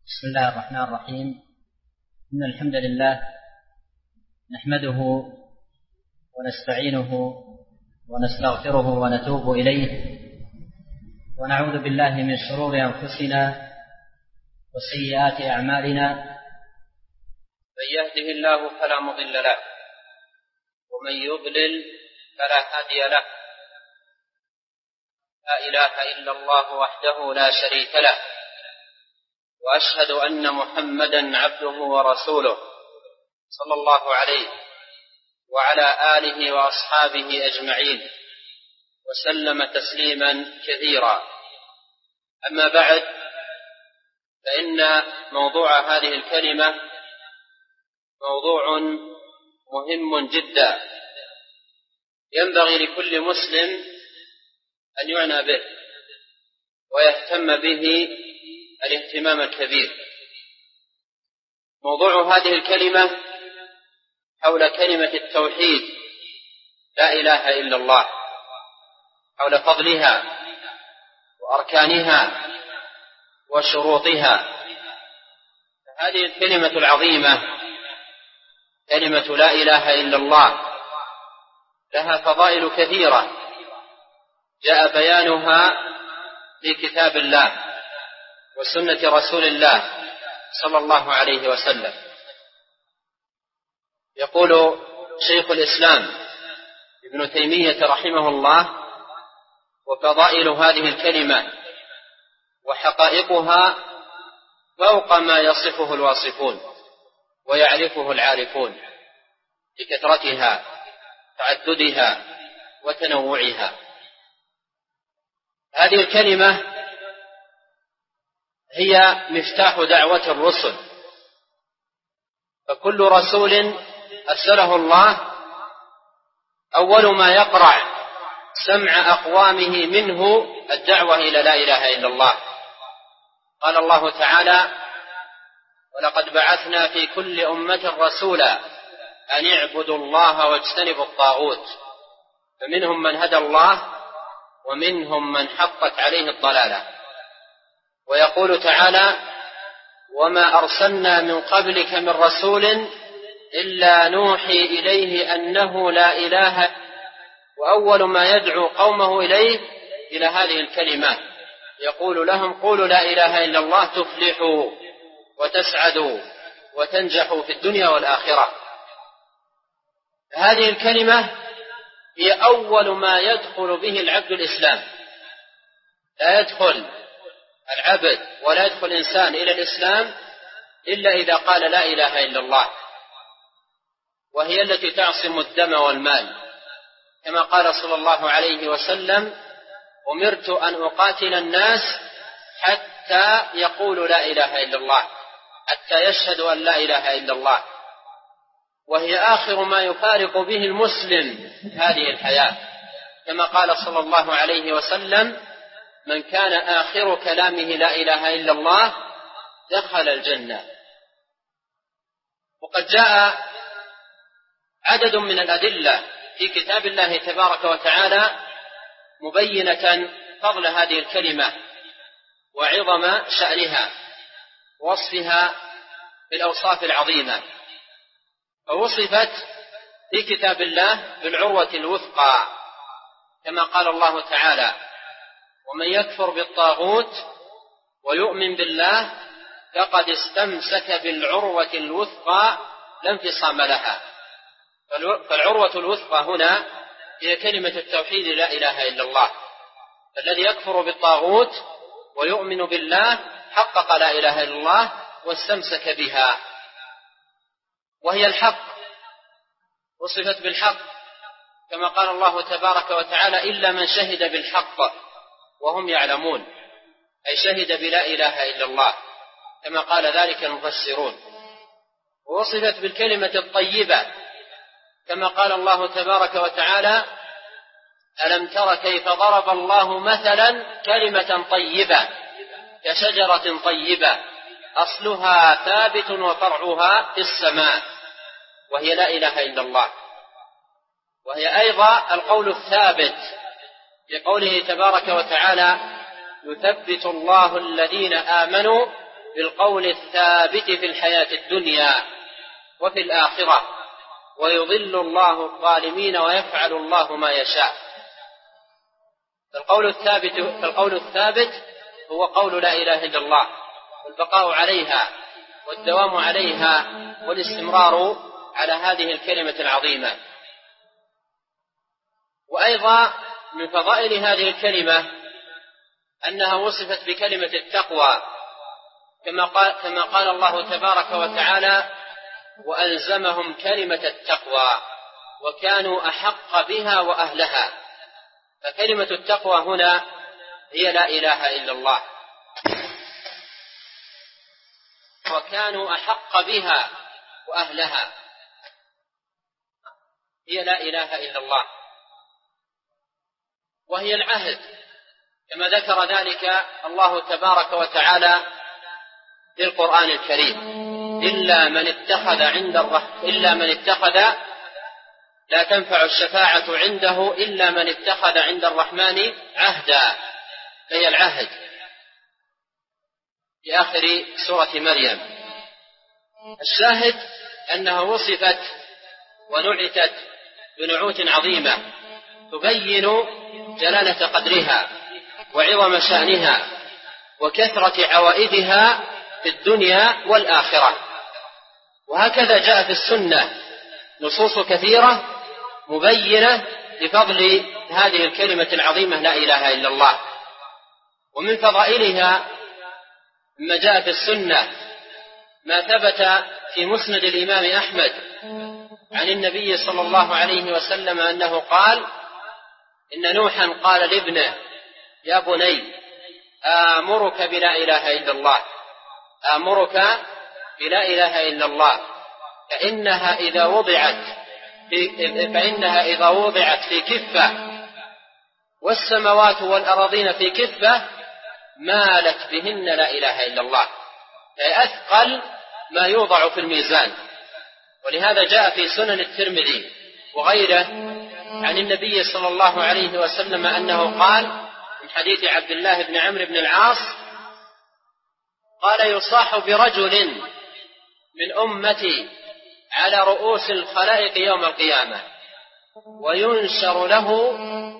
بسم الله الرحمن الرحيم. إن الحمد لله نحمده ونستعينه ونستغفره ونتوب إليه، ونعوذ بالله من شرور أنفسنا وسيئات أعمالنا. من يهده الله فلا مضل له، ومن يضلل فلا هادي له. لا إله إلا الله وحده لا شريك له، وأشهد أن محمدا عبده ورسوله صلى الله عليه وعلى آله وأصحابه أجمعين، وسلم تسليما كثيرا. أما بعد، فإن موضوع هذه الكلمة موضوع مهم جدا، ينبغي لكل مسلم أن يعنى به ويهتم به الاهتمام الكبير. موضوع هذه الكلمة حول كلمة التوحيد، لا إله إلا الله، حول فضلها وأركانها وشروطها. هذه الكلمة العظيمة، كلمة لا إله إلا الله، لها فضائل كثيرة جاء بيانها في كتاب الله وسنة رسول الله صلى الله عليه وسلم. يقول شيخ الإسلام ابن تيمية رحمه الله: وفضائل هذه الكلمة وحقائقها فوق ما يصفه الواصفون ويعرفه العارفون، لكثرتها تعددها وتنوعها. هذه الكلمة هي مفتاح دعوة الرسل، فكل رسول أرسله الله أول ما يقرع سمع أقوامه منه الدعوة إلى لا إله إلا الله. قال الله تعالى: ولقد بعثنا في كل أمة رسولا أن اعبدوا الله واجتنبوا الطاغوت، فمنهم من هدى الله ومنهم من حقت عليه الضلالة. ويقول تعالى: وما أرسلنا من قبلك من رسول إلا نوحي إليه أنه لا إله. وأول ما يدعو قومه إليه إلى هذه الكلمات، يقول لهم: قولوا لا إله إلا الله تفلحوا وتسعدوا وتنجحوا في الدنيا والآخرة. هذه الكلمة هي أول ما يدخل به العبد الإسلام. لا يدخل العبد ولا يدخل إنسان إلى الإسلام إلا إذا قال لا إله إلا الله، وهي التي تعصم الدم والمال، كما قال صلى الله عليه وسلم: أمرت أن أقاتل الناس حتى يقولوا لا إله إلا الله، حتى يشهدوا أن لا إله إلا الله. وهي آخر ما يفارق به المسلم هذه الحياة، كما قال صلى الله عليه وسلم: من كان آخر كلامه لا إله إلا الله دخل الجنة. وقد جاء عدد من الأدلة في كتاب الله تبارك وتعالى مبينة فضل هذه الكلمة وعظم شأنها ووصفها بالأوصاف العظيمة. فوصفت في كتاب الله بالعروة الوثقى، كما قال الله تعالى: ومن يكفر بالطاغوت ويؤمن بالله فقد استمسك بالعروة الوثقى لا انفصام لها. فالعروة الوثقى هنا هي كلمة التوحيد لا إله إلا الله. الذي يكفر بالطاغوت ويؤمن بالله حقق لا إله إلا الله واستمسك بها، وهي الحق، وصفت بالحق، كما قال الله تبارك وتعالى: إلا من شهد بالحق وهم يعلمون، أي شهد بلا إله إلا الله، كما قال ذلك المفسرون. ووصفت بالكلمة الطيبة، كما قال الله تبارك وتعالى: ألم تر كيف ضرب الله مثلا كلمة طيبة كشجرة طيبة أصلها ثابت وفرعها في السماء، وهي لا إله إلا الله. وهي أيضا القول الثابت لقوله تبارك وتعالى: يثبت الله الذين آمنوا بالقول الثابت في الحياة الدنيا وفي الآخرة، ويضل الله الظالمين ويفعل الله ما يشاء. فالقول الثابت هو قول لا إله إلا الله، والبقاء عليها والدوام عليها والاستمرار على هذه الكلمة العظيمة. وأيضا من فضائل هذه الكلمة أنها وصفت بكلمة التقوى، كما قال الله تبارك وتعالى: وألزمهم كلمة التقوى وكانوا أحق بها وأهلها. فكلمة التقوى هنا هي لا إله إلا الله، وكانوا أحق بها وأهلها، هي لا إله إلا الله، وهي العهد كما ذكر ذلك الله تبارك وتعالى في القرآن الكريم: إلا من اتخذ لا تنفع الشفاعة عنده إلا من اتخذ عند الرحمن عهدا، هي العهد في آخر سورة مريم. الشاهد أنها وصفت ونعتت بنعوت عظيمة تبين جلالة قدرها وعظم شأنها وكثرة عوائدها في الدنيا والآخرة. وهكذا جاء في السنة نصوص كثيرة مبينة لفضل هذه الكلمة العظيمة لا إله إلا الله. ومن فضائلها ما جاء في السنة ما ثبت في مسند الإمام أحمد عن النبي صلى الله عليه وسلم أنه قال: إن نوحا قال لابنه: يا بني آمرك بلا إله إلا الله، آمرك بلا إله إلا الله، فإنها إذا وضعت في كفة والسماوات والأراضين في كفة مالت بهن لا إله إلا الله، أي أثقل ما يوضع في الميزان. ولهذا جاء في سنن الترمذي وغيره عن النبي صلى الله عليه وسلم أنه قال من حديث عبد الله بن عمرو بن العاص قال: يصاح برجل من أمتي على رؤوس الخلائق يوم القيامة وينشر له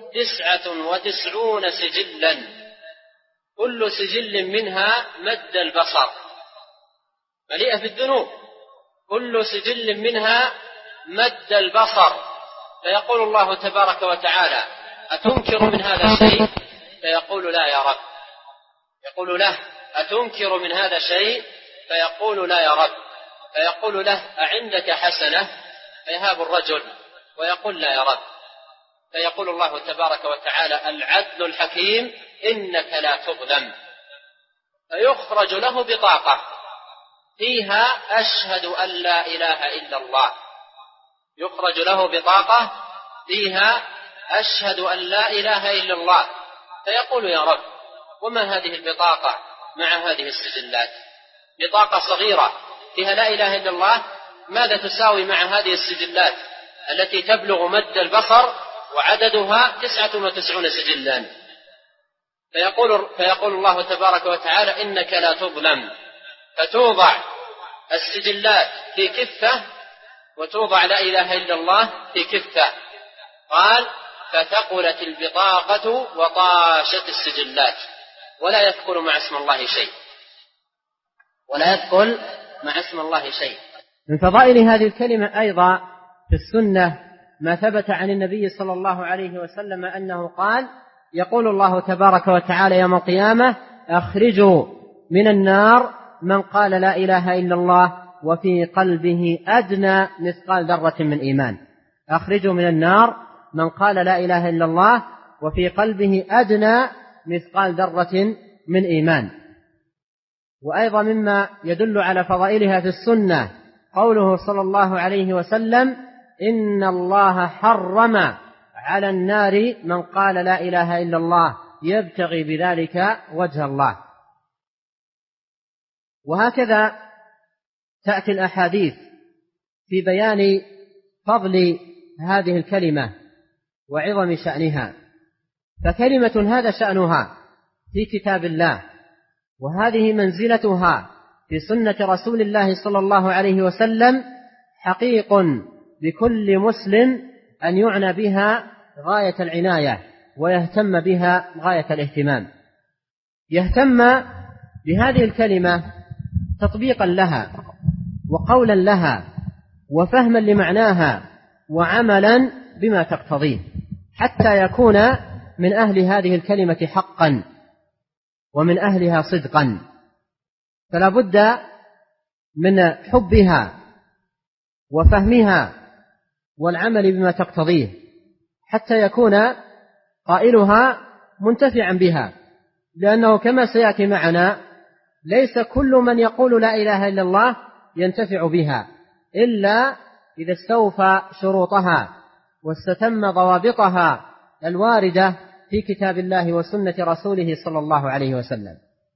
99 سجلا كل سجل منها مد البصر، مليئة بالذنوب، كل سجل منها مد البصر. فيقول الله تبارك وتعالى: أتنكر من هذا شيء؟ فيقول: لا يا رب. يقول له: أتنكر من هذا شيء؟ فيقول: لا يا رب. فيقول له: أعندك حسنة؟ فيهاب الرجل ويقول: لا يا رب. فيقول الله تبارك وتعالى: العدل الحكيم إنك لا تظلم. فيخرج له بطاقة فيها أشهد أن لا إله إلا الله، يخرج له بطاقة فيها أشهد أن لا إله إلا الله. فيقول: يا رب، وما هذه البطاقة مع هذه السجلات؟ بطاقة صغيرة فيها لا إله إلا الله، ماذا تساوي مع هذه السجلات التي تبلغ مد البصر وعددها 99 سجلا؟ فيقول الله تبارك وتعالى: إنك لا تظلم. فتوضع السجلات في كفة وتوضع لا إله إلا الله في كفة. قال: فثقلت البطاقة وطاشت السجلات، ولا يثقل مع اسم الله شيء، ولا يثقل مع اسم الله شيء. من فضائل هذه الكلمة أيضا في السنة ما ثبت عن النبي صلى الله عليه وسلم أنه قال: يقول الله تبارك وتعالى يوم القيامة: أخرجوا من النار من قال لا إله إلا الله وفي قلبه أدنى مثقال ذرة من إيمان. أخرجوا من النار من قال لا إله إلا الله وفي قلبه أدنى مثقال ذرة من إيمان. وأيضا مما يدل على فضائلها في السنة قوله صلى الله عليه وسلم: إن الله حرم على النار من قال لا إله إلا الله يبتغي بذلك وجه الله. وهكذا تأتي الأحاديث في بيان فضل هذه الكلمة وعظم شأنها. فكلمة هذا شأنها في كتاب الله، وهذه منزلتها في سنة رسول الله صلى الله عليه وسلم حقيق بكل مسلم أن يعنى بها غاية العناية ويهتم بها غاية الاهتمام، يهتم بهذه الكلمة تطبيقا لها وقولا لها وفهما لمعناها وعملا بما تقتضيه، حتى يكون من أهل هذه الكلمة حقا ومن أهلها صدقا. فلا بد من حبها وفهمها والعمل بما تقتضيه حتى يكون قائلها منتفعا بها، لأنه كما سيأتي معنا ليس كل من يقول لا إله إلا الله ينتفع بها إلا إذا استوفى شروطها واستتم ضوابطها الواردة في كتاب الله وسنة رسوله صلى الله عليه وسلم.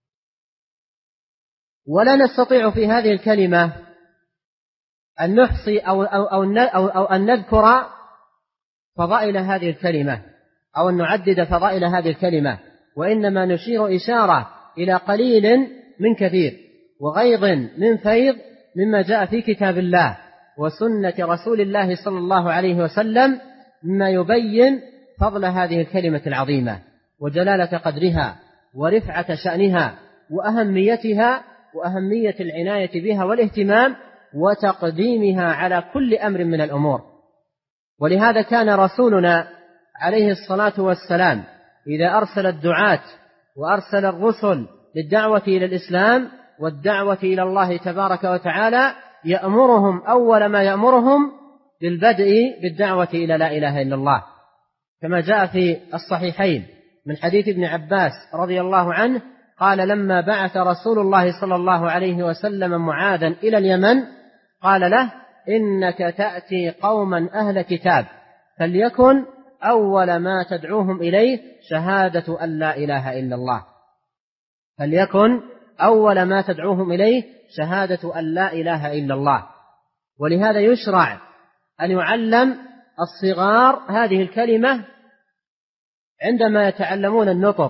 ولا نستطيع في هذه الكلمة أن نحصي أو أن نذكر فضائل هذه الكلمة أو أن نعدد فضائل هذه الكلمة، وإنما نشير إشارة إلى قليل من كثير وغيض من فيض مما جاء في كتاب الله وسنة رسول الله صلى الله عليه وسلم مما يبين فضل هذه الكلمة العظيمة وجلالة قدرها ورفعة شأنها وأهميتها وأهمية العناية بها والاهتمام وتقديمها على كل أمر من الأمور. ولهذا كان رسولنا عليه الصلاة والسلام إذا أرسل الدعاة وأرسل الرسل للدعوة إلى الإسلام والدعوة إلى الله تبارك وتعالى يأمرهم أول ما يأمرهم بالبدء بالدعوة إلى لا إله إلا الله، كما جاء في الصحيحين من حديث ابن عباس رضي الله عنه قال لما بعث رسول الله صلى الله عليه وسلم معاذا إلى اليمن قال له إنك تأتي قوما أهل كتاب فليكن أول ما تدعوهم إليه شهادة أن لا إله إلا الله، فليكن أول ما تدعوهم إليه شهادة أن لا إله إلا الله. ولهذا يشرع أن يعلم الصغار هذه الكلمة عندما يتعلمون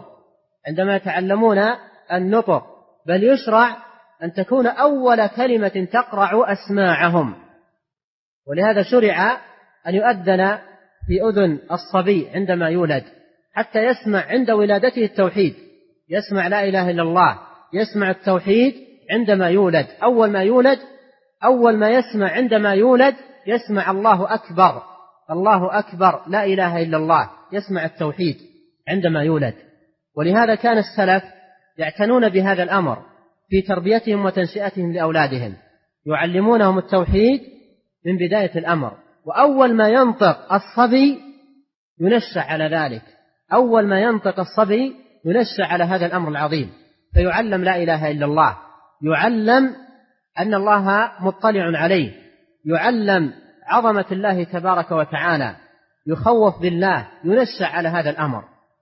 النطق، بل يشرع أن تكون أول كلمة تقرع أسماعهم. ولهذا شرع أن يؤذن في أذن الصبي عندما يولد حتى يسمع عند ولادته التوحيد، يسمع لا إله إلا الله، يسمع التوحيد عندما يولد. أول ما يسمع عندما يولد يسمع الله أكبر، الله أكبر، لا إله إلا الله، يسمع التوحيد عندما يولد. ولهذا كان السلف يعتنون بهذا الأمر في تربيتهم وتنشئتهم لأولادهم، يعلمونهم التوحيد من بداية الأمر، وأول ما ينطق الصبي ينشأ على ذلك، أول ما ينطق الصبي ينشأ على هذا الأمر العظيم، فيعلم لا إله إلا الله، يعلم أن الله مطلع عليه، يعلم عظمة الله تبارك وتعالى، يخوف بالله، ينشأ على هذا الأمر.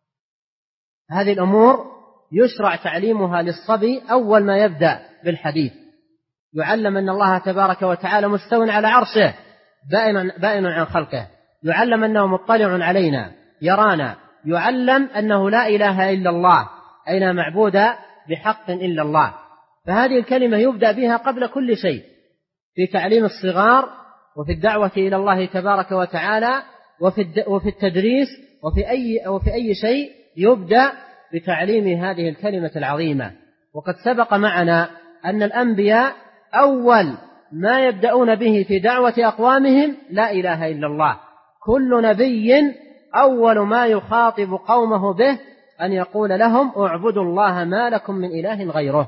هذه الأمور يشرع تعليمها للصبي أول ما يبدأ بالحديث، يعلم أن الله تبارك وتعالى مستو على عرشه بائن عن خلقه، يعلم أنه مطلع علينا يرانا، يعلم أنه لا إله إلا الله، أي لا معبود بحق إلا الله. فهذه الكلمة يبدأ بها قبل كل شيء في تعليم الصغار وفي الدعوة إلى الله تبارك وتعالى وفي التدريس وفي أي شيء يبدأ بتعليم هذه الكلمة العظيمة. وقد سبق معنا أن الأنبياء أول ما يبدأون به في دعوة أقوامهم لا إله إلا الله. كل نبي أول ما يخاطب قومه به أن يقول لهم اعبدوا الله ما لكم من إله غيره.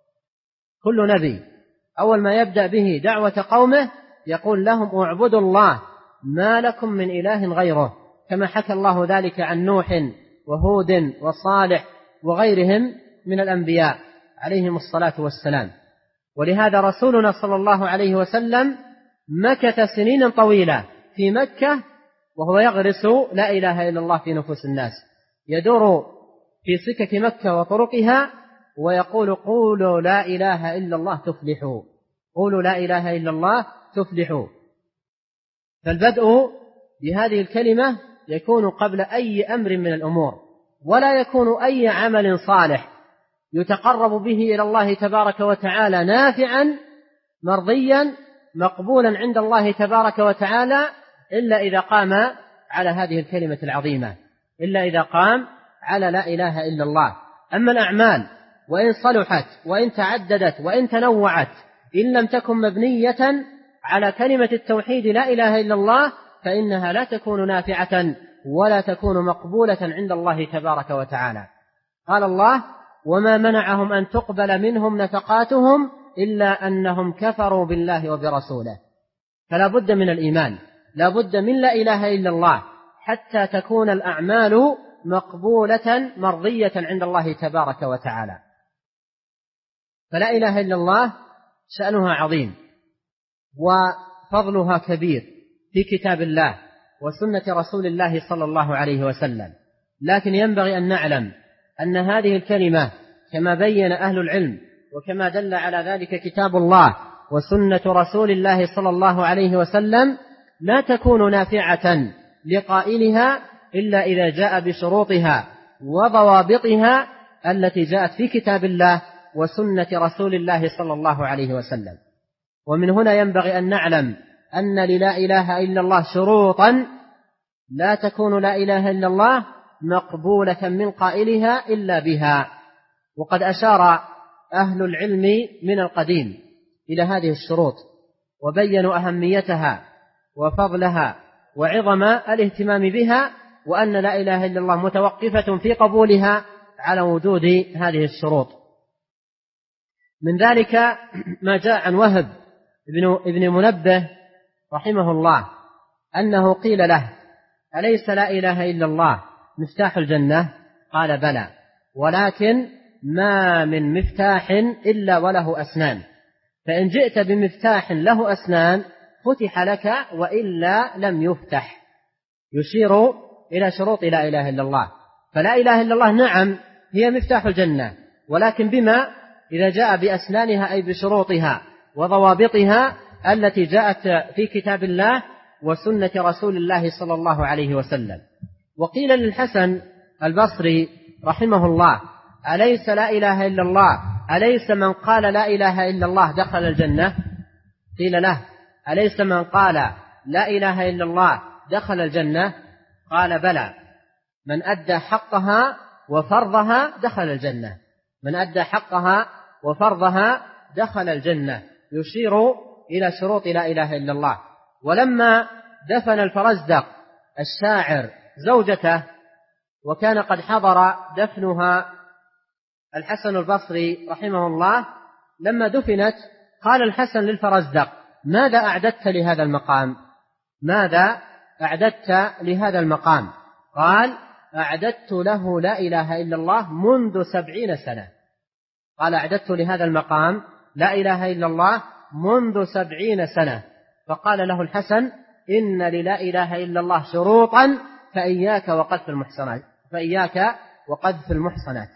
كل نبي أول ما يبدأ به دعوة قومه يقول لهم اعبدوا الله ما لكم من إله غيره، كما حكى الله ذلك عن نوح وهود وصالح وغيرهم من الأنبياء عليهم الصلاة والسلام. ولهذا رسولنا صلى الله عليه وسلم مكث سنين طويلة في مكة وهو يغرس لا إله إلا الله في نفوس الناس، يدور في سكك مكة وطرقها ويقول قولوا لا إله إلا الله تفلحوا، قولوا لا إله إلا الله تفلحوا. فالبدء بهذه الكلمة يكون قبل أي أمر من الأمور، ولا يكون أي عمل صالح يتقرب به إلى الله تبارك وتعالى نافعا مرضيا مقبولا عند الله تبارك وتعالى إلا إذا قام على هذه الكلمة العظيمة، إلا إذا قام على لا إله إلا الله. أما الأعمال وإن صلحت وإن تعددت وإن تنوعت إن لم تكن مبنية على كلمة التوحيد لا إله إلا الله فإنها لا تكون نافعة ولا تكون مقبولة عند الله تبارك وتعالى. قال الله: وما منعهم أن تقبل منهم نفقاتهم إلا أنهم كفروا بالله وبرسوله. فلا بد من الإيمان، لا بد من لا إله إلا الله حتى تكون الأعمال مقبولة مرضية عند الله تبارك وتعالى. فلا إله إلا الله شأنها عظيم وفضلها كبير في كتاب الله وسنة رسول الله صلى الله عليه وسلم، لكن ينبغي أن نعلم أن هذه الكلمة كما بين أهل العلم وكما دل على ذلك كتاب الله وسنة رسول الله صلى الله عليه وسلم لا تكون نافعة لقائلها إلا إذا جاء بشروطها وضوابطها التي جاءت في كتاب الله وسنة رسول الله صلى الله عليه وسلم. ومن هنا ينبغي أن نعلم أن للا إله إلا الله شروطا لا تكون لا إله إلا الله مقبولة من قائلها إلا بها. وقد أشار أهل العلم من القديم إلى هذه الشروط وبينوا أهميتها وفضلها وعظم الاهتمام بها، وأن لا إله إلا الله متوقفة في قبولها على وجود هذه الشروط. من ذلك ما جاء عن وهب ابن منبه رحمه الله أنه قيل له: أليس لا إله إلا الله مفتاح الجنة؟ قال: بلى، ولكن ما من مفتاح إلا وله أسنان، فإن جئت بمفتاح له أسنان فتح لك وإلا لم يفتح، يشير إلى شروط لا إله إلا الله. فلا إله إلا الله نعم هي مفتاح الجنة، ولكن بما؟ إذا جاء بأسنانها أي بشروطها وضوابطها التي جاءت في كتاب الله وسنة رسول الله صلى الله عليه وسلم. وقيل للحسن البصري رحمه الله: أليس لا إله إلا الله، أليس من قال لا إله إلا الله دخل الجنة؟ قيل له: أليس من قال لا إله إلا الله دخل الجنة؟ قال: بلى، من أدى حقها وفرضها دخل الجنة، من أدى حقها وفرضها دخل الجنة، يشير إلى شروط لا إله إلا الله. ولما دفن الفرزدق الشاعر زوجته وكان قد حضر دفنها الحسن البصري رحمه الله، لما دفنت قال الحسن للفرزدق: ماذا أعددت لهذا المقام؟ ماذا أعددت لهذا المقام؟ قال: أعددت له لا إله إلا الله منذ 70 سنة. قال: أعددت لهذا المقام لا إله إلا الله منذ 70 سنة. فقال له الحسن: إن للا إله إلا الله شروطا فإياك وقذف المحصنات، فإياك وقذف المحصنات.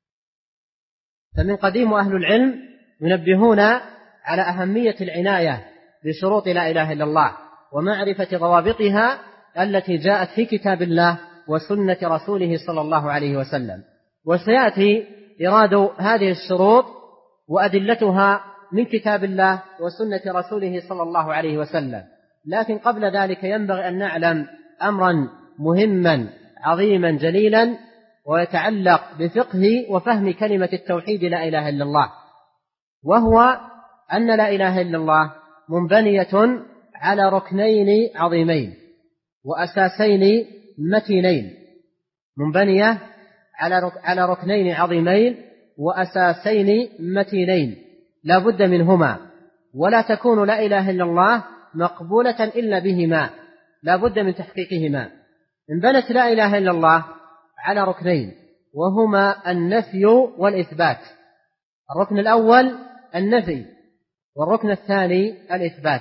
فمن قديم أهل العلم ينبهون على أهمية العناية بشروط لا إله إلا الله ومعرفة ضوابطها التي جاءت في كتاب الله وسنة رسوله صلى الله عليه وسلم. وسيأتي إراد هذه الشروط وأدلتها من كتاب الله وسنة رسوله صلى الله عليه وسلم. لكن قبل ذلك ينبغي أن نعلم أمرا مهما عظيما جليلا ويتعلق بفقه وفهم كلمة التوحيد لا إله إلا الله، وهو أن لا إله إلا الله منبنية على ركنين عظيمين وأساسين متينين، منبنية على ركنين عظيمين وأساسين متينين لا بد منهما، ولا تكون لا إله إلا الله مقبولة إلا بهما، لا بد من تحقيقهما. انبنت لا إله إلا الله على ركنين وهما النفي والإثبات. الركن الأول النفي، والركن الثاني الإثبات.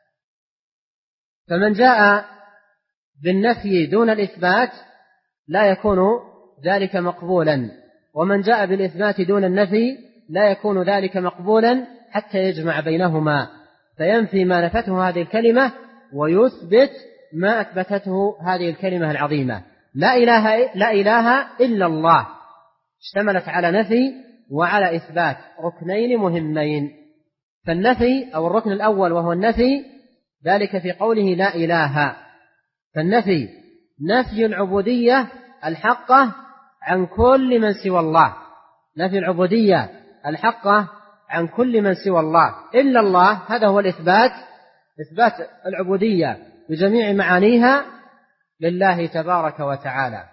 فمن جاء بالنفي دون الإثبات لا يكون ذلك مقبولا، ومن جاء بالإثبات دون النفي لا يكون ذلك مقبولا حتى يجمع بينهما، فينفي ما نفته هذه الكلمة ويثبت ما أثبتته هذه الكلمة العظيمة. لا إله إلا الله اشتملت على نفي وعلى إثبات ركنين مهمين. فالنفي أو الركن الأول وهو النفي ذلك في قوله لا إله، فالنفي نفي العبودية الحقة عن كل من سوى الله، نفي العبودية الحقة عن كل من سوى الله إلا الله. هذا هو الإثبات، إثبات العبودية بجميع معانيها لله تبارك وتعالى،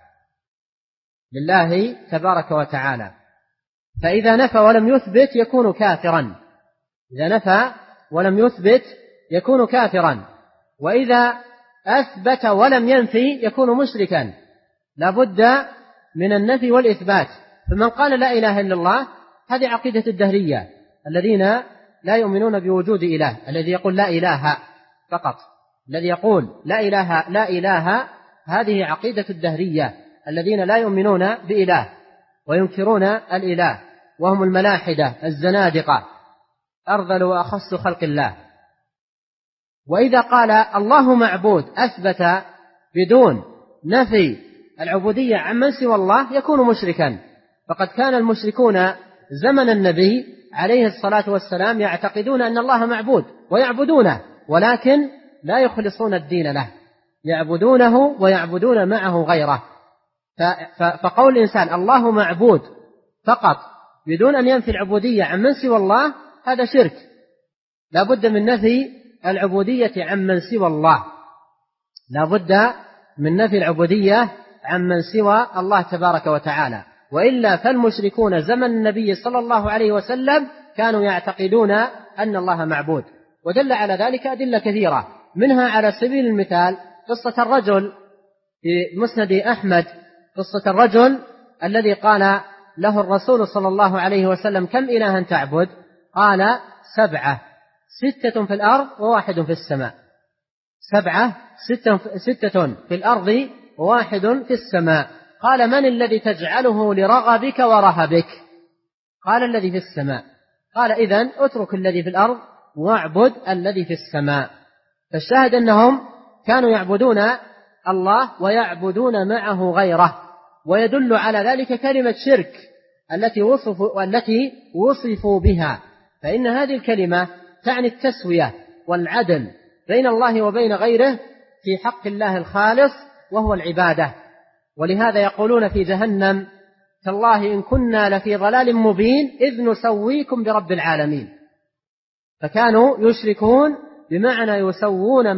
لله تبارك وتعالى. فإذا نفى ولم يثبت يكون كافرا، إذا نفى ولم يثبت يكون كافرا، وإذا أثبت ولم ينفي يكون مشركا. لا بد من النفي والإثبات. فمن قال لا إله إلا الله هذه عقيدة الدهرية الذين لا يؤمنون بوجود إله، الذي يقول لا إله فقط، الذي يقول لا إله لا إله، هذه عقيدة الدهرية الذين لا يؤمنون بإله وينكرون الإله، وهم الملاحدة الزنادقة أرذل وأخص خلق الله. وإذا قال الله معبود أثبت بدون نفي العبودية عمن سوى الله يكون مشركا. فقد كان المشركون زمن النبي عليه الصلاة والسلام يعتقدون أن الله معبود ويعبدونه، ولكن لا يخلصون الدين له، يعبدونه ويعبدون معه غيره. فقول الإنسان الله معبود فقط بدون أن ينفي العبودية عمن سوى الله هذا شرك. لا بد من نفي العبودية عمن سوى الله، لا بد من نفي العبودية عمن سوى الله تبارك وتعالى، وإلا فالمشركون زمن النبي صلى الله عليه وسلم كانوا يعتقدون أن الله معبود. ودل على ذلك أدلة كثيرة، منها على سبيل المثال قصة الرجل في مسند أحمد، قصة الرجل الذي قال له الرسول صلى الله عليه وسلم كم إلها تعبد؟ قال 7، 6 في الأرض وواحد في السماء. 7، 6 في الأرض وواحد في السماء. قال من الذي تجعله لرغبك ورهبك؟ قال الذي في السماء. قال إذن اترك الذي في الأرض واعبد الذي في السماء. فالشاهد أنهم كانوا يعبدون الله ويعبدون معه غيره، ويدل على ذلك كلمة شرك التي وصفوا بها. فإن هذه الكلمة تعني التسوية والعدل بين الله وبين غيره في حق الله الخالص وهو العبادة. ولهذا يقولون في جهنم تالله إن كنا لفي ضلال مبين إذ نسويكم برب العالمين. فكانوا يشركون بمعنى يسوون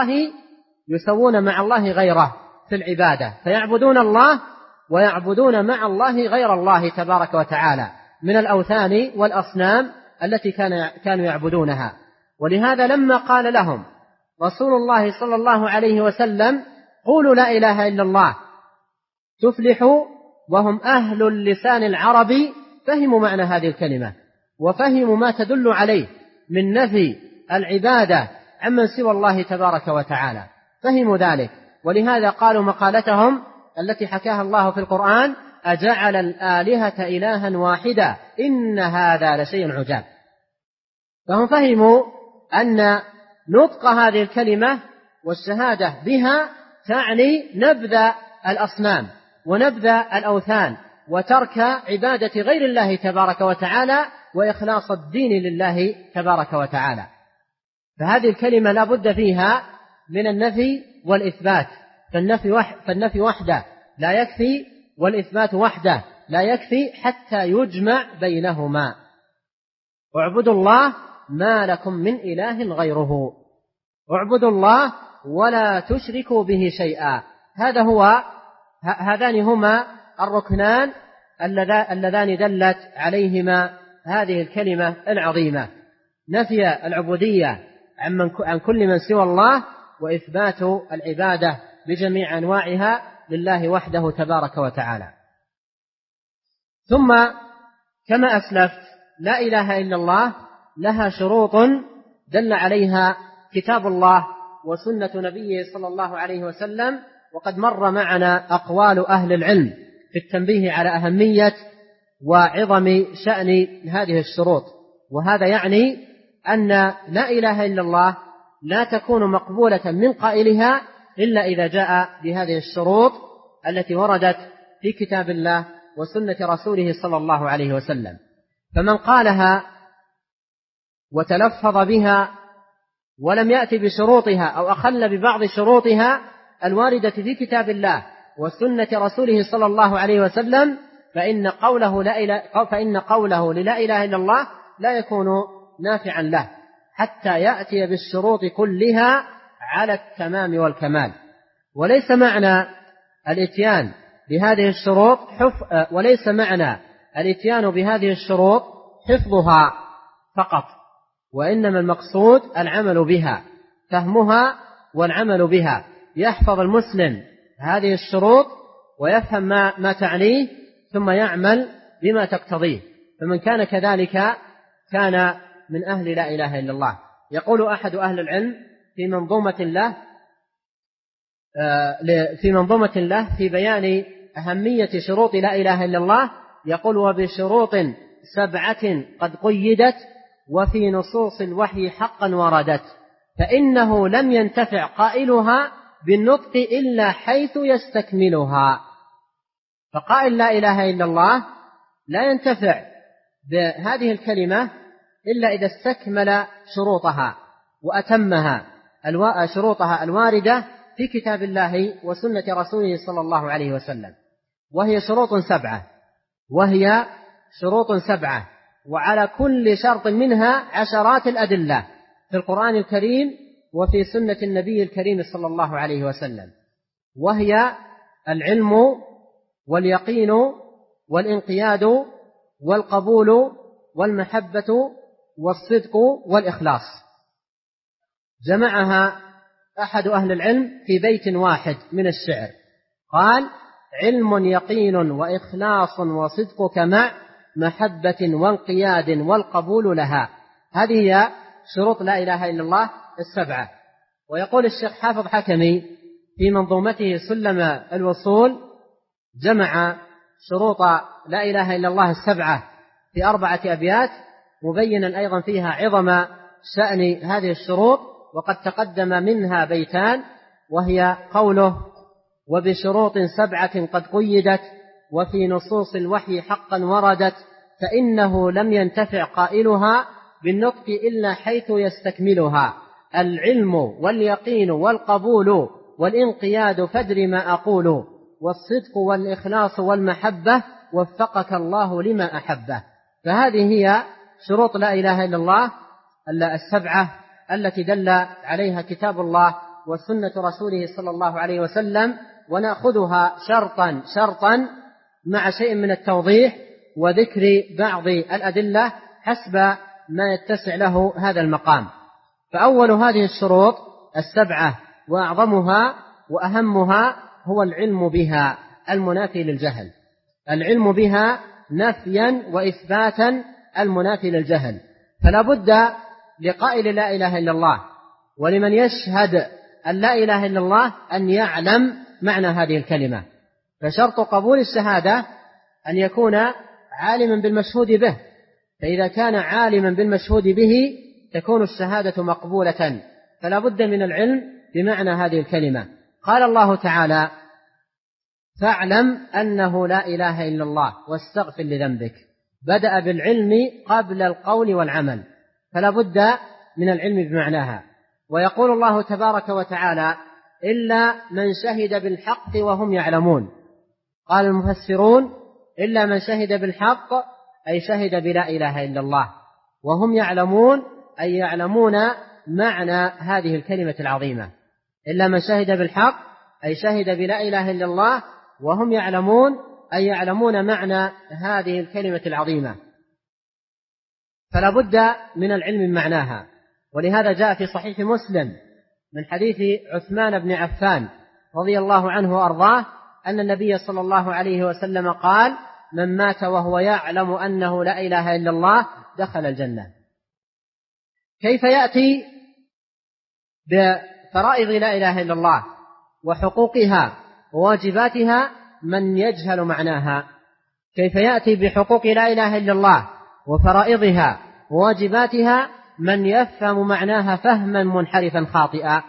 مع الله غيره في العبادة، فيعبدون الله ويعبدون مع الله غير الله تبارك وتعالى من الأوثان والأصنام التي كانوا يعبدونها. ولهذا لما قال لهم رسول الله صلى الله عليه وسلم قولوا لا إله إلا الله تفلحوا، وهم أهل اللسان العربي فهموا معنى هذه الكلمة وفهموا ما تدل عليه من نفي العبادة عمن سوى الله تبارك وتعالى، فهموا ذلك. ولهذا قالوا مقالتهم التي حكاها الله في القرآن أجعل الآلهة إلها واحدا إن هذا لشيء عجاب. فهم فهموا أن نطق هذه الكلمة والشهادة بها تعني نبذ الأصنام ونبذ الأوثان وترك عبادة غير الله تبارك وتعالى وإخلاص الدين لله تبارك وتعالى. فهذه الكلمة لا بد فيها من النفي والإثبات، فالنفي وحده لا يكفي والإثبات وحده لا يكفي حتى يجمع بينهما. اعبدوا الله ما لكم من إله غيره، اعبدوا الله ولا تشركوا به شيئا. هذان هما الركنان اللذان دلت عليهما هذه الكلمة العظيمة، نفي العبودية عن كل من سوى الله وإثبات العبادة بجميع أنواعها لله وحده تبارك وتعالى. ثم كما أسلفت لا إله إلا الله لها شروط دل عليها كتاب الله وسنة نبيه صلى الله عليه وسلم، وقد مر معنا أقوال أهل العلم في التنبيه على أهمية وعظم شأن هذه الشروط. وهذا يعني أن لا إله إلا الله لا تكون مقبولة من قائلها إلا إذا جاء بهذه الشروط التي وردت في كتاب الله وسنة رسوله صلى الله عليه وسلم. فمن قالها وتلفظ بها ولم يأتي بشروطها أو أخل ببعض شروطها الواردة في كتاب الله وسنة رسوله صلى الله عليه وسلم فإن قوله للا إله إلا الله لا يكون نافعا له حتى يأتي بالشروط كلها على التمام والكمال. وليس معنى الإتيان بهذه الشروط حفظها فقط، وإنما المقصود العمل بها، فهمها والعمل بها. يحفظ المسلم هذه الشروط ويفهم ما تعنيه ثم يعمل بما تقتضيه، فمن كان كذلك كان من أهل لا إله إلا الله. يقول أحد أهل العلم في منظومة له في بيان أهمية شروط لا إله إلا الله، يقول: وبشروط 7 قد قيدت وفي نصوص الوحي حقا وردت، فإنه لم ينتفع قائلها بالنطق إلا حيث يستكملها. فقائل لا إله إلا الله لا ينتفع بهذه الكلمة إلا إذا استكمل شروطها وأتمها شروطها الواردة في كتاب الله وسنة رسوله صلى الله عليه وسلم، وهي شروط 7 وعلى كل شرط منها عشرات الأدلة في القرآن الكريم وفي سنة النبي الكريم صلى الله عليه وسلم، وهي العلم واليقين والانقياد والقبول والمحبة والصدق والإخلاص. جمعها أحد أهل العلم في بيت واحد من الشعر، قال: علم يقين وإخلاص وصدقك مع محبة وانقياد والقبول لها. هذه هي شروط لا إله إلا الله 7. ويقول الشيخ حافظ حكمي في منظومته سلم الوصول: جمع شروط لا إله إلا الله 7 في 4 أبيات، مبينا أيضا فيها عظم شأن هذه الشروط، وقد تقدم منها بيتان، وهي قوله: وبشروط 7 قد قيدت وفي نصوص الوحي حقا وردت، فإنه لم ينتفع قائلها بالنطق إلا حيث يستكملها، العلم واليقين والقبول والانقياد فادر ما أقول، والصدق والإخلاص والمحبة وفقك الله لما أحبه. فهذه هي شروط لا إله إلا الله 7 التي دل عليها كتاب الله وسنة رسوله صلى الله عليه وسلم، ونأخذها شرطا مع شيء من التوضيح وذكر بعض الأدلة حسب ما يتسع له هذا المقام. فأول هذه الشروط 7 وأعظمها وأهمها هو العلم بها المنافي للجهل، العلم بها نفيا وإثباتا المنافي للجهل. فلا بد لقائل لا إله إلا الله ولمن يشهد أن لا إله إلا الله أن يعلم معنى هذه الكلمة. فشرط قبول الشهادة أن يكون عالما بالمشهود به، فإذا كان عالما بالمشهود به تكون الشهادة مقبولة. فلا بد من العلم بمعنى هذه الكلمة. قال الله تعالى: فاعلم أنه لا إله إلا الله واستغفر لذنبك. بدأ بالعلم قبل القول والعمل، فلا بد من العلم بمعناها. ويقول الله تبارك وتعالى: إلا من شهد بالحق وهم يعلمون. قال المفسرون: إلا من شهد بالحق أي شهد بلا إله إلا الله، وهم يعلمون أي يعلمون معنى هذه الكلمة العظيمة. إلا من شهد بالحق أي شهد بلا إله إلا الله، وهم يعلمون أي يعلمون معنى هذه الكلمة العظيمة. فلا بد من العلم بمعناها. ولهذا جاء في صحيح مسلم من حديث عثمان بن عفان رضي الله عنه وأرضاه أن النبي صلى الله عليه وسلم قال: من مات وهو يعلم أنه لا إله إلا الله دخل الجنة. كيف يأتي بفرائض لا إله إلا الله وحقوقها وواجباتها من يجهل معناها؟ كيف يأتي بحقوق لا إله إلا الله وفرائضها وواجباتها من يفهم معناها فهما منحرفا خاطئا؟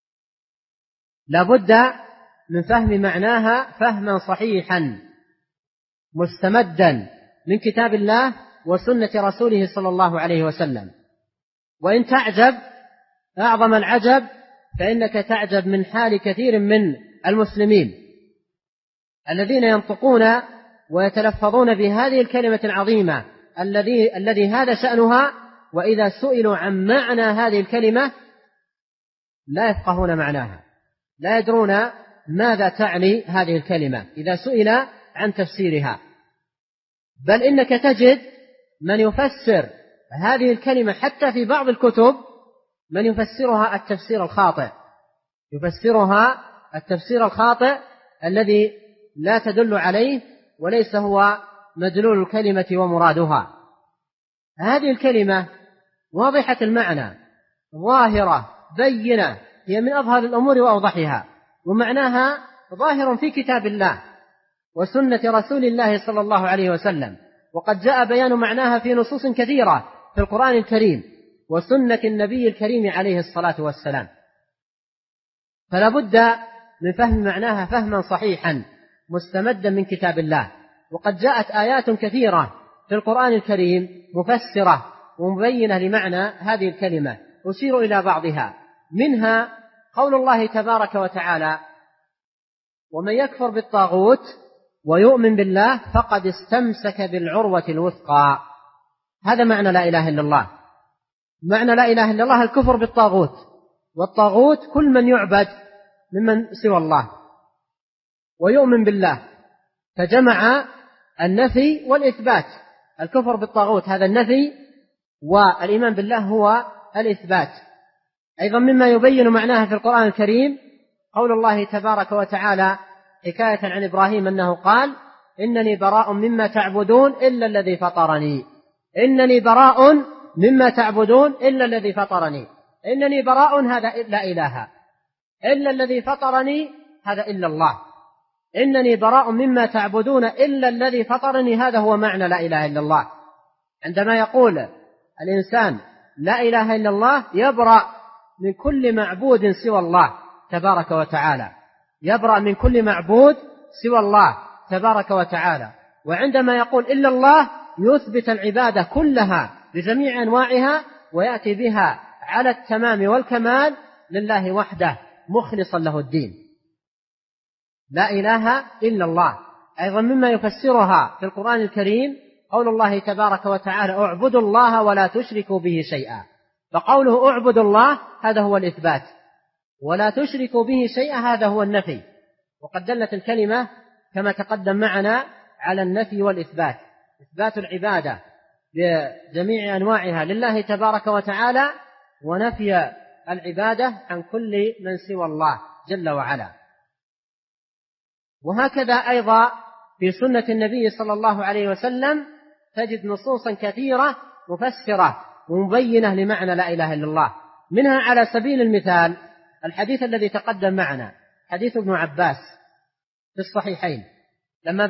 لا بد من فهم معناها فهما صحيحا مستمدا من كتاب الله وسنة رسوله صلى الله عليه وسلم. وإن تعجب أعظم العجب فإنك تعجب من حال كثير من المسلمين الذين ينطقون ويتلفظون بهذه الكلمة العظيمة الذي هذا شأنها، وإذا سئلوا عن معنى هذه الكلمة لا يفقهون معناها، لا يدرون ماذا تعني هذه الكلمة إذا سئل عن تفسيرها. بل إنك تجد من يفسر هذه الكلمة حتى في بعض الكتب من يفسرها التفسير الخاطئ الذي لا تدل عليه وليس هو مدلول الكلمة ومرادها. هذه الكلمة واضحة المعنى، ظاهرة بينة، هي من أظهر الأمور وأوضحها، ومعناها ظاهر في كتاب الله وسنة رسول الله صلى الله عليه وسلم، وقد جاء بيان معناها في نصوص كثيرة في القرآن الكريم وسنة النبي الكريم عليه الصلاة والسلام. فلا بد من فهم معناها فهما صحيحا مستمدا من كتاب الله. وقد جاءت آيات كثيرة في القرآن الكريم مفسرة ومبينة لمعنى هذه الكلمة، أشير إلى بعضها. منها قول الله تبارك وتعالى: ومن يكفر بالطاغوت ويؤمن بالله فقد استمسك بالعروة الوثقى. هذا معنى لا إله إلا الله. معنى لا إله إلا الله الكفر بالطاغوت، والطاغوت كل من يعبد ممن سوى الله، ويؤمن بالله، فجمع النفي والإثبات. الكفر بالطاغوت هذا النفي، والإيمان بالله هو الإثبات. أيضا مما يبين معناها في القرآن الكريم قول الله تبارك وتعالى حكاية عن إبراهيم أنه قال: إنني براء مما تعبدون إلا الذي فطرني. إنني براء مما تعبدون إلا الذي فطرني. إنني براء هذا لا إله إلا الذي فطرني، هذا إلا الله. إنني براء مما تعبدون إلا الذي فطرني، هذا هو معنى لا إله إلا الله. عندما يقول الإنسان لا إله إلا الله يبرأ من كل معبود سوى الله تبارك وتعالى، يبرأ من كل معبود سوى الله تبارك وتعالى. وعندما يقول إلا الله يثبت العبادة كلها بجميع أنواعها ويأتي بها على التمام والكمال لله وحده مخلصا له الدين. لا إله إلا الله. أيضا مما يفسرها في القرآن الكريم قول الله تبارك وتعالى: اعبدوا الله ولا تشركوا به شيئا. فقوله اعبدوا الله هذا هو الإثبات، ولا تشركوا به شيئا هذا هو النفي. وقد دلت الكلمة كما تقدم معنا على النفي والإثبات، إثبات العبادة بجميع أنواعها لله تبارك وتعالى، ونفي العبادة عن كل من سوى الله جل وعلا. وهكذا أيضا في سنة النبي صلى الله عليه وسلم تجد نصوصا كثيرة مفسرة ومبينة لمعنى لا إله إلا الله. منها على سبيل المثال الحديث الذي تقدم معنا، حديث ابن عباس في الصحيحين لما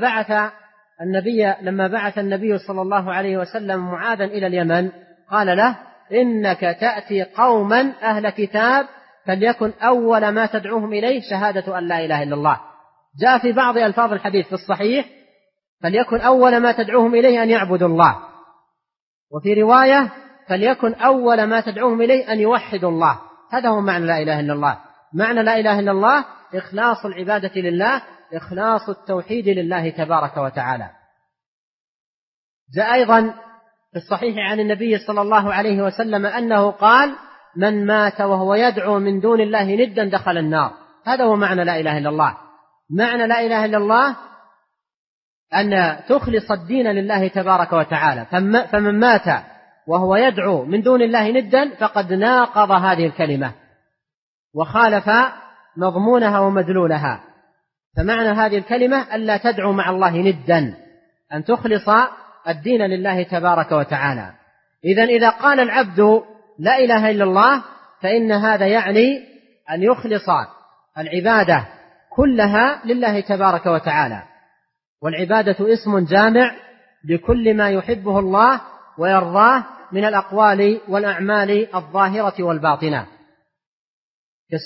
بعث النبي صلى الله عليه وسلم معاذا إلى اليمن قال له: إنك تأتي قوما أهل كتاب فليكن أول ما تدعوهم إليه شهادة أن لا إله إلا الله. جاء في بعض ألفاظ الحديث في الصحيح: فليكن أول ما تدعوهم إليه أن يعبدوا الله، وفي رواية: فليكن أول ما تدعوهم إليه أن يوحدوا الله. هذا هو معنى لا إله إلا الله. معنى لا إله إلا الله إخلاص العبادة لله، إخلاص التوحيد لله تبارك وتعالى. جاء أيضا في الصحيح عن النبي صلى الله عليه وسلم أنه قال: من مات وهو يدعو من دون الله ندا دخل النار. هذا هو معنى لا إله إلا الله. معنى لا إله إلا الله أن تخلص الدين لله تبارك وتعالى، فمن مات وهو يدعو من دون الله ندا فقد ناقض هذه الكلمة وخالف مضمونها ومدلولها. فمعنى هذه الكلمة ألا تدعو مع الله ندا، أن تخلص الدين لله تبارك وتعالى. إذا قال العبد لا إله إلا الله فإن هذا يعني أن يخلص العبادة كلها لله تبارك وتعالى. والعبادة اسم جامع لكل ما يحبه الله ويرضاه من الأقوال والأعمال الظاهرة والباطنة،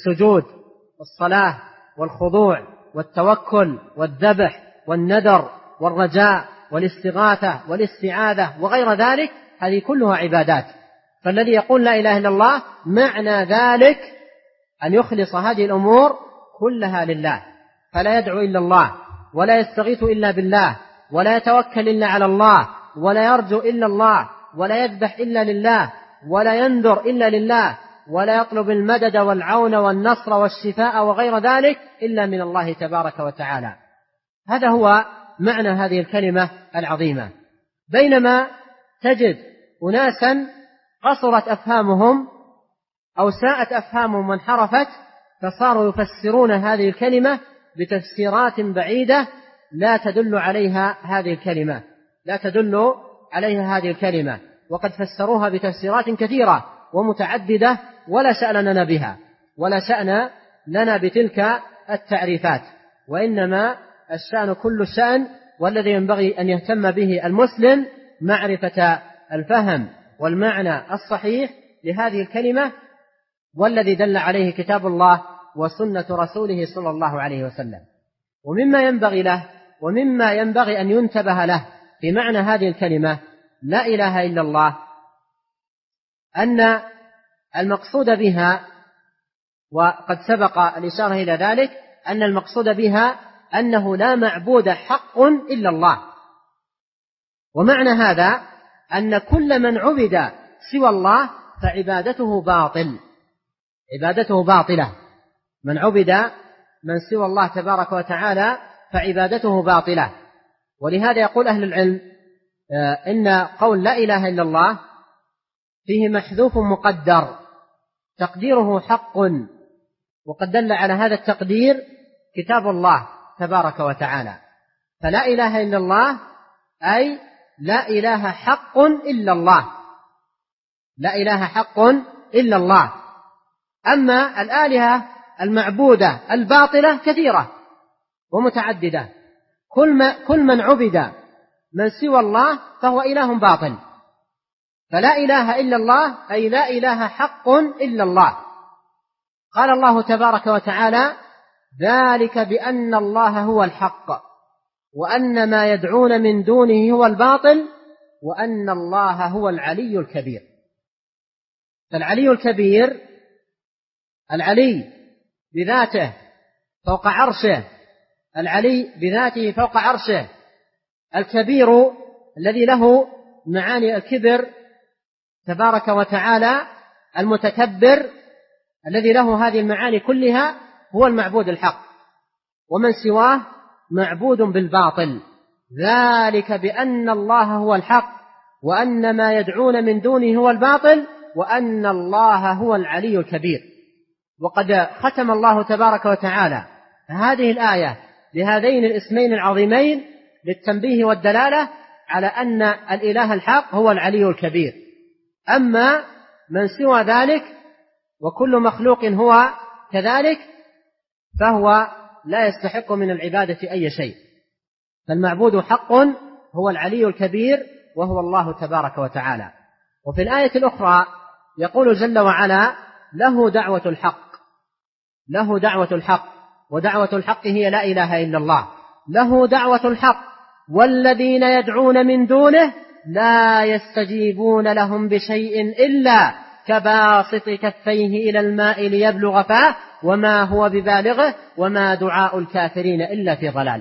كالسجود والصلاة والخضوع والتوكل والذبح والنذر والرجاء والاستغاثة والاستعاذة وغير ذلك، هذه كلها عبادات. فالذي يقول لا إله إلا الله معنى ذلك أن يخلص هذه الأمور كلها لله، فلا يدعو إلا الله، ولا يستغيث إلا بالله، ولا يتوكل إلا على الله، ولا يرجو إلا الله، ولا يذبح إلا لله، ولا ينذر إلا لله، ولا يطلب المدد والعون والنصر والشفاء وغير ذلك إلا من الله تبارك وتعالى. هذا هو معنى هذه الكلمة العظيمة. بينما تجد أناسا قصرت أفهامهم أو ساءت أفهامهم وانحرفت، فصاروا يفسرون هذه الكلمة بتفسيرات بعيدة لا تدل عليها هذه الكلمة، وقد فسروها بتفسيرات كثيرة ومتعددة ولا شأن لنا بها، ولا شأن لنا بتلك التعريفات، وإنما الشأن كل الشأن، والذي ينبغي أن يهتم به المسلم معرفة الفهم والمعنى الصحيح لهذه الكلمة، والذي دل عليه كتاب الله وسنة رسوله صلى الله عليه وسلم. ومما ينبغي له ومما ينبغي أن ينتبه له في معنى هذه الكلمة لا إله إلا الله، أن المقصود بها، وقد سبق الإشارة إلى ذلك، أن المقصود بها أنه لا معبود حق إلا الله. ومعنى هذا أن كل من عبد سوى الله فعبادته باطلة. من عبد من سوى الله تبارك وتعالى فعبادته باطلة. ولهذا يقول أهل العلم إن قول لا إله إلا الله فيه محذوف مقدر تقديره حق، وقد دل على هذا التقدير كتاب الله تبارك وتعالى. فلا إله إلا الله أي لا إله حق إلا الله، لا إله حق إلا الله. أما الآلهة المعبودة الباطلة كثيرة ومتعددة، كل من عبد من سوى الله فهو إله باطل. فلا إله إلا الله أي لا إله حق إلا الله. قال الله تبارك وتعالى: ذلك بأن الله هو الحق وأن ما يدعون من دونه هو الباطل وأن الله هو العلي الكبير. فالعلي الكبير العلي بذاته فوق عرشه، العلي بذاته فوق عرشه، الكبير الذي له معاني الكبر تبارك وتعالى، المتكبر الذي له هذه المعاني كلها، هو المعبود الحق، ومن سواه معبود بالباطل. ذلك بأن الله هو الحق وأن ما يدعون من دونه هو الباطل وأن الله هو العلي الكبير. وقد ختم الله تبارك وتعالى هذه الآية بهذين الاسمين العظيمين للتنبيه والدلالة على أن الإله الحق هو العلي الكبير. أما من سوى ذلك وكل مخلوق هو كذلك فهو لا يستحق من العبادة أي شيء. فالمعبود حق هو العلي الكبير وهو الله تبارك وتعالى. وفي الآية الأخرى يقول جل وعلا: له دعوة الحق، له دعوة الحق، ودعوة الحق هي لا إله إلا الله. له دعوة الحق والذين يدعون من دونه لا يستجيبون لهم بشيء إلا كباسط كفيه إلى الماء ليبلغ فاه وما هو ببالغه وما دعاء الكافرين إلا في ضلال.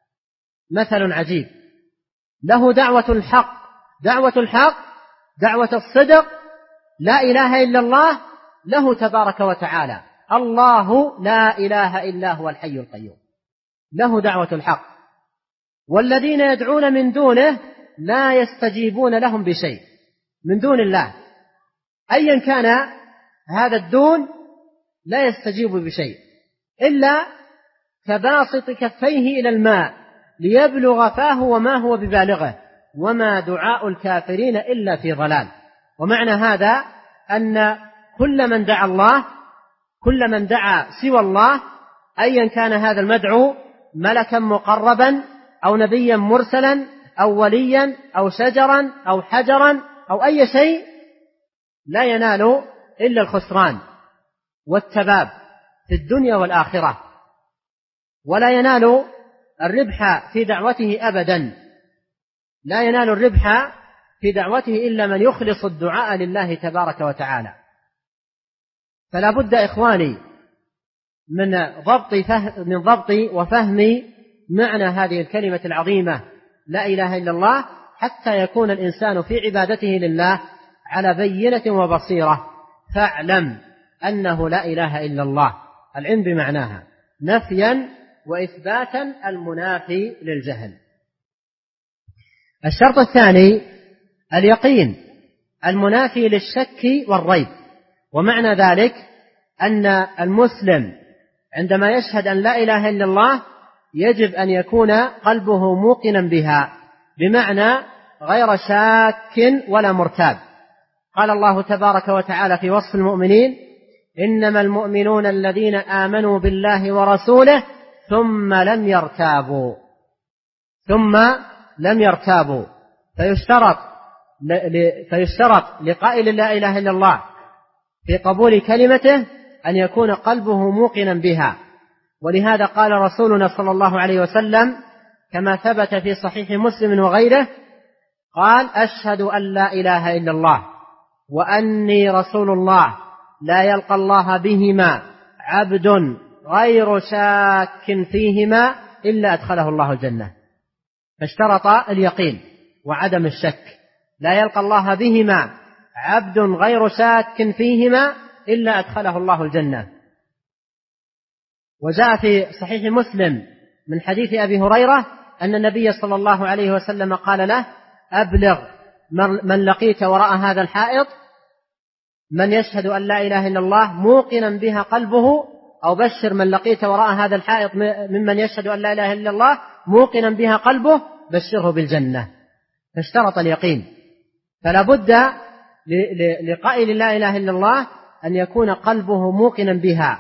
مثل عجيب. له دعوة الحق، دعوة الحق، دعوة الصدق، لا إله إلا الله، له تبارك وتعالى. الله لا إله إلا هو الحي القيوم، له دعوة الحق. والذين يدعون من دونه لا يستجيبون لهم بشيء، من دون الله أيا كان هذا الدون لا يستجيب بشيء إلا كباسط كفيه إلى الماء ليبلغ فاه وما هو ببالغه وما دعاء الكافرين إلا في ضلال. ومعنى هذا أن كل من دعا الله، كل من دعا سوى الله أيا كان هذا المدعو ملكا مقربا أو نبيا مرسلا أو وليا أو شجرا أو حجرا أو أي شيء، لا ينال إلا الخسران والتباب في الدنيا والآخرة، ولا ينال الربح في دعوته أبدا، لا ينال الربح في دعوته إلا من يخلص الدعاء لله تبارك وتعالى. فلا بد إخواني من ضبط وفهم معنى هذه الكلمة العظيمة لا إله إلا الله، حتى يكون الإنسان في عبادته لله على بينة وبصيرة. فاعلم أنه لا إله إلا الله، العلم بمعناها نفيا وإثباتا المنافي للجهل. الشرط الثاني اليقين المنافي للشك والريب. ومعنى ذلك أن المسلم عندما يشهد أن لا إله إلا الله يجب أن يكون قلبه موقنا بها، بمعنى غير شاك ولا مرتاب. قال الله تبارك وتعالى في وصف المؤمنين: إنما المؤمنون الذين آمنوا بالله ورسوله ثم لم يرتابوا. فيشترط لقائل لا إله إلا الله في قبول كلمته أن يكون قلبه موقنا بها. ولهذا قال رسولنا صلى الله عليه وسلم كما ثبت في صحيح مسلم وغيره، قال: أشهد أن لا إله إلا الله وأني رسول الله لا يلقى الله بهما عبد غير شاك فيهما إلا أدخله الله الجنة. فاشترط اليقين وعدم الشك، لا يلقى الله بهما عبد غير شاك فيهما إلا أدخله الله الجنة. وجاء في صحيح مسلم من حديث أبي هريرة أن النبي صلى الله عليه وسلم قال له: أبلغ من لقيت وراء هذا الحائط من يشهد أن لا إله إلا الله موقنا بها قلبه، أو بشر من لقيت وراء هذا الحائط ممن يشهد أن لا إله إلا الله موقنا بها قلبه بشره بالجنة. فاشترط اليقين. فلا بد لقائل لا إله إلا الله أن يكون قلبه موقنا بها.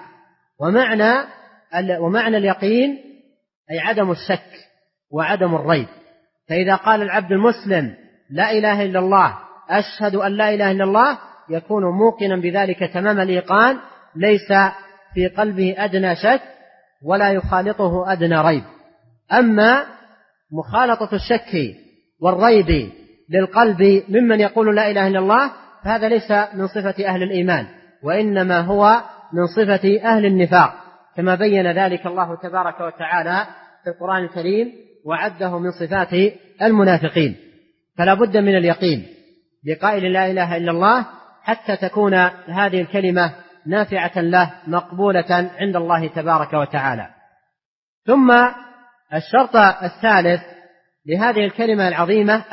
ومعنى اليقين أي عدم الشك وعدم الريب. فإذا قال العبد المسلم لا إله إلا الله أشهد أن لا إله إلا الله يكون موقنا بذلك تمام الإيقان، ليس في قلبه أدنى شك ولا يخالطه أدنى ريب. أما مخالطة الشك والريب للقلب ممن يقول لا إله إلا الله فهذا ليس من صفة أهل الإيمان، وإنما هو من صفة أهل النفاق، كما بين ذلك الله تبارك وتعالى في القرآن الكريم وعده من صفات المنافقين. فلا بد من اليقين لقائل لا إله إلا الله حتى تكون هذه الكلمة نافعة له مقبولة عند الله تبارك وتعالى. ثم الشرط الثالث لهذه الكلمة العظيمة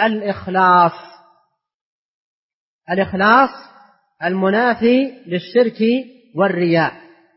الإخلاص المنافي للشرك والرياء.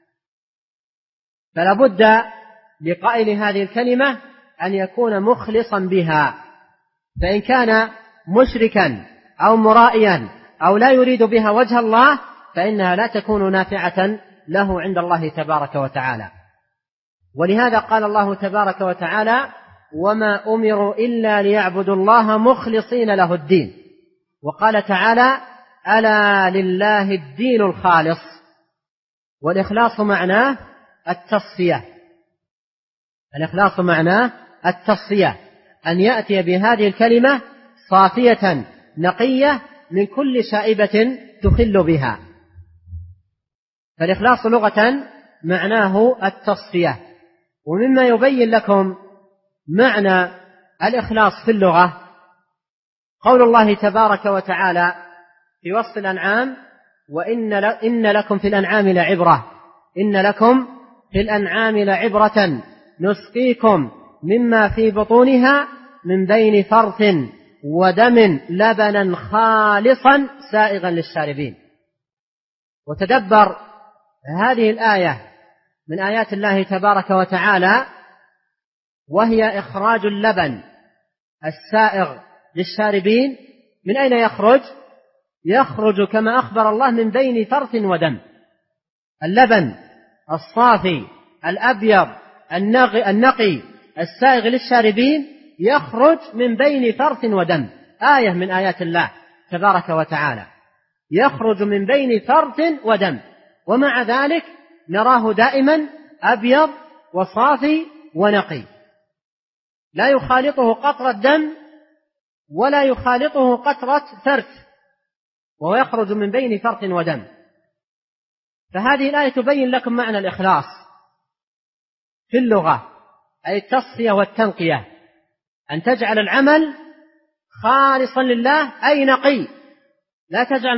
فلا بد لقائل هذه الكلمة أن يكون مخلصا بها، فإن كان مشركا أو مرائيا أو لا يريد بها وجه الله فإنها لا تكون نافعة له عند الله تبارك وتعالى. ولهذا قال الله تبارك وتعالى: وما أمروا إلا ليعبدوا الله مخلصين له الدين. وقال تعالى: ألا لله الدين الخالص. والإخلاص معناه التصفية. الإخلاص معناه التصفية، أن يأتي بهذه الكلمة صافية نقية من كل شائبة تخل بها. فالإخلاص لغة معناه التصفية. ومما يبين لكم معنى الإخلاص في اللغة قول الله تبارك وتعالى في وصف الأنعام: وإن لكم في الأنعام لعبرة، إن لكم في الأنعام لعبرة نسقيكم مما في بطونها من بين فرث ودم لبنا خالصا سائغا للشاربين. وتدبر هذه الآية من آيات الله تبارك وتعالى، وهي إخراج اللبن السائغ للشاربين. من أين يخرج؟ يخرج كما أخبر الله من بين فرث ودم. اللبن الصافي الأبيض النقي السائغ للشاربين يخرج من بين فرث ودم. آية من آيات الله تبارك وتعالى، يخرج من بين فرث ودم، ومع ذلك نراه دائما أبيض وصافي ونقي. لا يخالطه قطرة دم ولا يخالطه قطرة ثرث، وهو يخرج من بين فرث ودم. فهذه الآية تبين لكم معنى الإخلاص في اللغة، أي التصفية والتنقية، أن تجعل العمل خالصا لله أي نقي، لا تجعل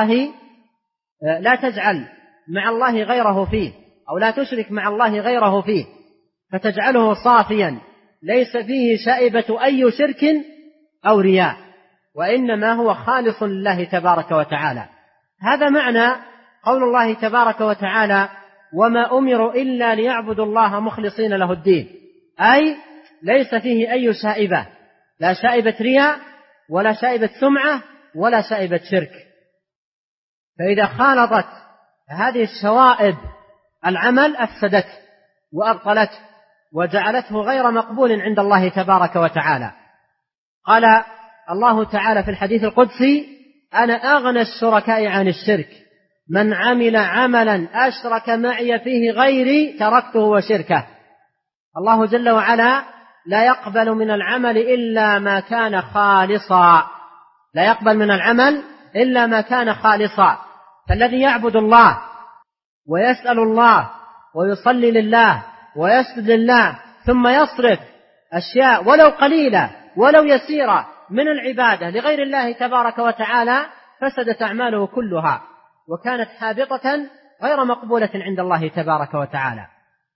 مع الله غيره فيه، أو لا تشرك مع الله غيره فيه، فتجعله صافيا ليس فيه شائبة أي شرك أو رياء، وإنما هو خالص لله تبارك وتعالى. هذا معنى قول الله تبارك وتعالى: وما أمروا إلا ليعبدوا الله مخلصين له الدين، أي ليس فيه أي شائبة، لا شائبة رياء ولا شائبة سمعة ولا شائبة شرك. فإذا خالطت هذه الشوائب العمل أفسدته وأبطلته وجعلته غير مقبول عند الله تبارك وتعالى. قال الله تعالى في الحديث القدسي: أنا أغنى الشركاء عن الشرك، من عمل عملا أشرك معي فيه غيري تركته وشركه. الله جل وعلا لا يقبل من العمل إلا ما كان خالصا، لا يقبل من العمل إلا ما كان خالصا. فالذي يعبد الله ويسأل الله ويصلي لله ويسجد لله ثم يصرف أشياء ولو قليلة ولو يسيرة من العبادة لغير الله تبارك وتعالى، فسدت أعماله كلها وكانت حابطة غير مقبولة عند الله تبارك وتعالى.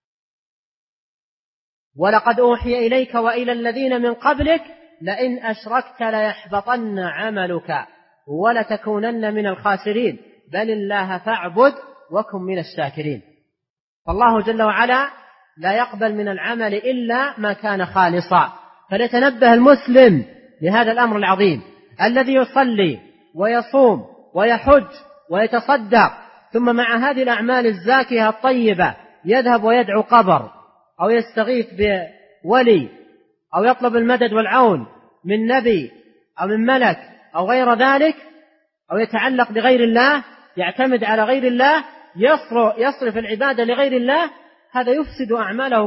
ولقد أوحي إليك وإلى الذين من قبلك لئن أشركت ليحبطن عملك ولتكونن من الخاسرين بل الله فاعبد وكن من الشاكرين. فالله جل وعلا لا يقبل من العمل إلا ما كان خالصا. فليتنبه المسلم لهذا الأمر العظيم، الذي يصلي ويصوم ويحج ويتصدق ثم مع هذه الأعمال الزاكية الطيبة يذهب ويدعو قبر أو يستغيث بولي أو يطلب المدد والعون من نبي أو من ملك أو غير ذلك، أو يتعلق بغير الله، يعتمد على غير الله، يصرف العبادة لغير الله، هذا يفسد أعماله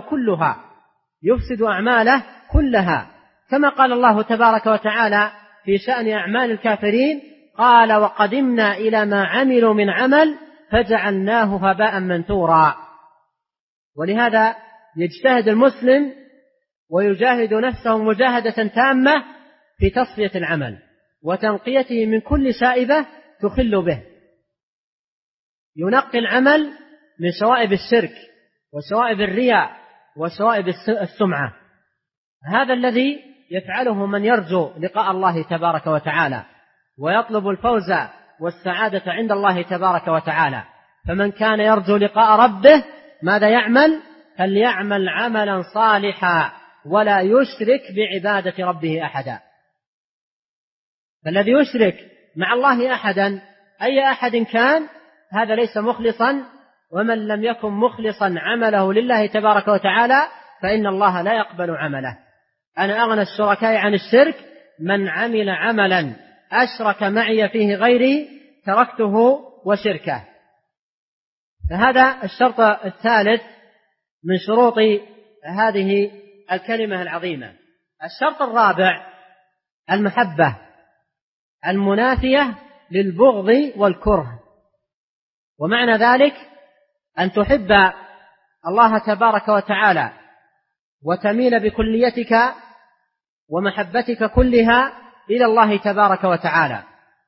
كلها، كما قال الله تبارك وتعالى في شأن أعمال الكافرين: قال وقدمنا إلى ما عملوا من عمل فجعلناه هباء منثورا. ولهذا يجتهد المسلم ويجاهد نفسه مجاهدة تامة في تصفية العمل وتنقيته من كل شائبة تخل به، ينقي العمل من شوائب الشرك وشوائب الرياء وشوائب السمعة. هذا الذي يفعله من يرجو لقاء الله تبارك وتعالى ويطلب الفوز والسعادة عند الله تبارك وتعالى. فمن كان يرجو لقاء ربه ماذا يعمل؟ فليعمل عملا صالحا ولا يشرك بعبادة ربه أحدا. فالذي يشرك مع الله أحدا أي أحد كان هذا ليس مخلصا، ومن لم يكن مخلصا عمله لله تبارك وتعالى فإن الله لا يقبل عمله. أنا أغنى الشركاء عن الشرك، من عمل عملا أشرك معي فيه غيري تركته وشركه. فهذا الشرط الثالث من شروط هذه الكلمة العظيمة. الشرط الرابع المحبة المنافية للبغض والكره. ومعنى ذلك أن تحب الله تبارك وتعالى وتميل بكليتك ومحبتك كلها إلى الله تبارك وتعالى،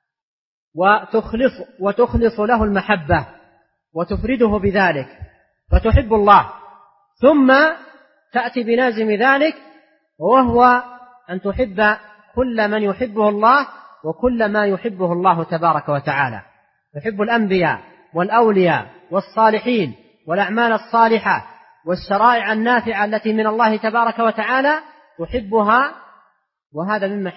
وتخلص له المحبة وتفرده بذلك، فتحب الله، ثم تأتي بلازم ذلك وهو أن تحب كل من يحبه الله وكل ما يحبه الله تبارك وتعالى. تحب الأنبياء والأولياء والصالحين والأعمال الصالحة والشرائع النافعة التي من الله تبارك وتعالى تحبها، وهذا من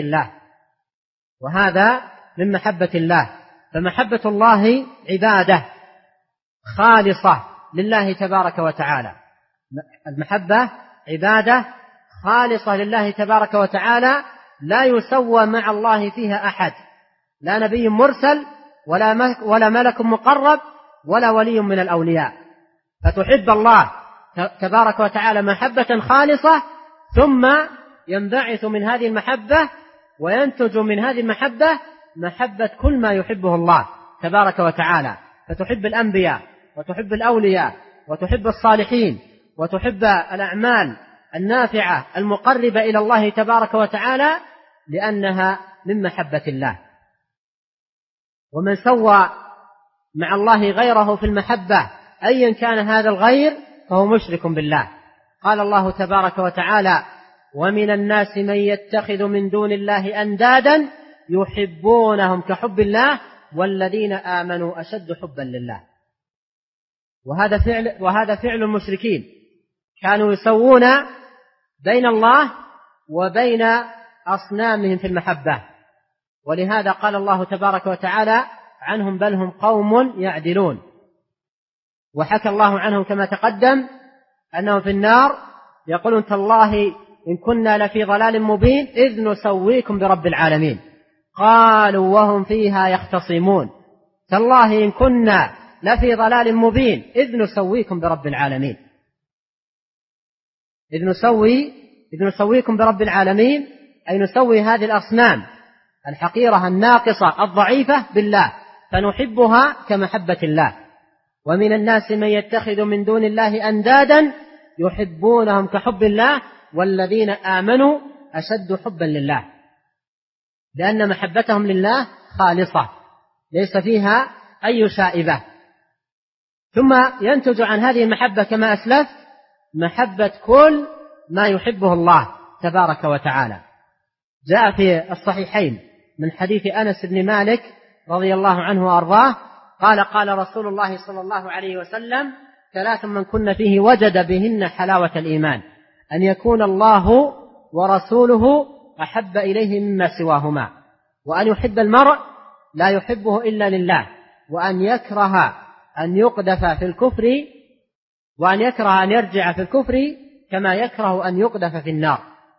محبة الله. فمحبة الله عبادة خالصة لله تبارك وتعالى. المحبة عبادة خالصة لله تبارك وتعالى لا يسوى مع الله فيها أحد، لا نبي مرسل ولا ملك مقرب ولا ولي من الأولياء. فتحب الله تبارك وتعالى محبة خالصة، ثم ينبعث من هذه المحبة وينتج من هذه المحبة محبة كل ما يحبه الله تبارك وتعالى، فتحب الأنبياء وتحب الأولياء وتحب الصالحين وتحب الأعمال النافعة المقربة إلى الله تبارك وتعالى لأنها من محبة الله. ومن سوى مع الله غيره في المحبة أيا كان هذا الغير فهو مشرك بالله. قال الله تبارك وتعالى: ومن الناس من يتخذ من دون الله أندادا يحبونهم كحب الله والذين آمنوا أشد حبا لله. وهذا فعل المشركين، كانوا يسوون بين الله وبين أصنامهم في المحبة، ولهذا قال الله تبارك وتعالى عنهم: بل هم قوم يعدلون. وحكى الله عنهم كما تقدم أنهم في النار يقولون: تالله إن كنا لفي ضلال مبين إذ نسويكم برب العالمين. قالوا وهم فيها يختصمون: تالله إن كنا لفي ضلال مبين إذ نسويكم برب العالمين. إذ نسويكم برب العالمين أي نسوي هذه الأصنام الحقيرة الناقصة الضعيفة بالله، فنحبها كمحبة الله. ومن الناس من يتخذ من دون الله أندادا يحبونهم كحب الله والذين آمنوا أشد حبا لله، لأن محبتهم لله خالصة ليس فيها أي شائبة. ثم ينتج عن هذه المحبة كما أسلف محبة كل ما يحبه الله تبارك وتعالى. جاء في الصحيحين من حديث أنس بن مالك رضي الله عنه وأرضاه قال: قال رسول الله صلى الله عليه وسلم: 3 من كن فيه وجد بهن حلاوة الإيمان: أن يكون الله ورسوله أحب إليه مما سواهما، وأن يحب المرء لا يحبه إلا لله، وأن يكره أن يقذف في الكفر، وأن يكره أن يرجع في الكفر كما يكره أن يقذف في النار.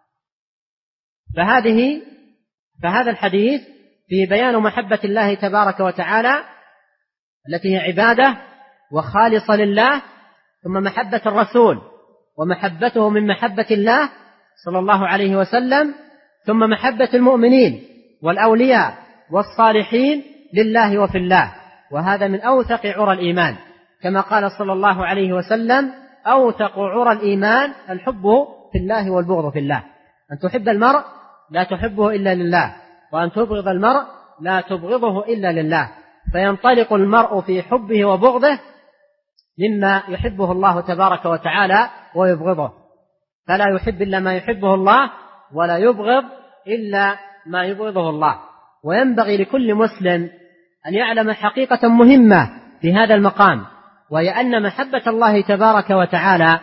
فهذا الحديث فيه بيان محبة الله تبارك وتعالى التي هي عبادة وخالصة لله، ثم محبة الرسول ومحبته من محبة الله صلى الله عليه وسلم، ثم محبة المؤمنين والأولياء والصالحين لله وفي الله، وهذا من أوثق عرى الإيمان، كما قال صلى الله عليه وسلم: أوثق عرى الإيمان الحب في الله والبغض في الله. أن تحب المرء لا تحبه إلا لله، وأن تبغض المرء لا تبغضه إلا لله، فينطلق المرء في حبه وبغضه مما يحبه الله تبارك وتعالى ويبغضه، فلا يحب إلا ما يحبه الله ولا يبغض إلا ما يبغضه الله. وينبغي لكل مسلم أن يعلم حقيقة مهمة في هذا المقام، وهي أن محبة الله تبارك وتعالى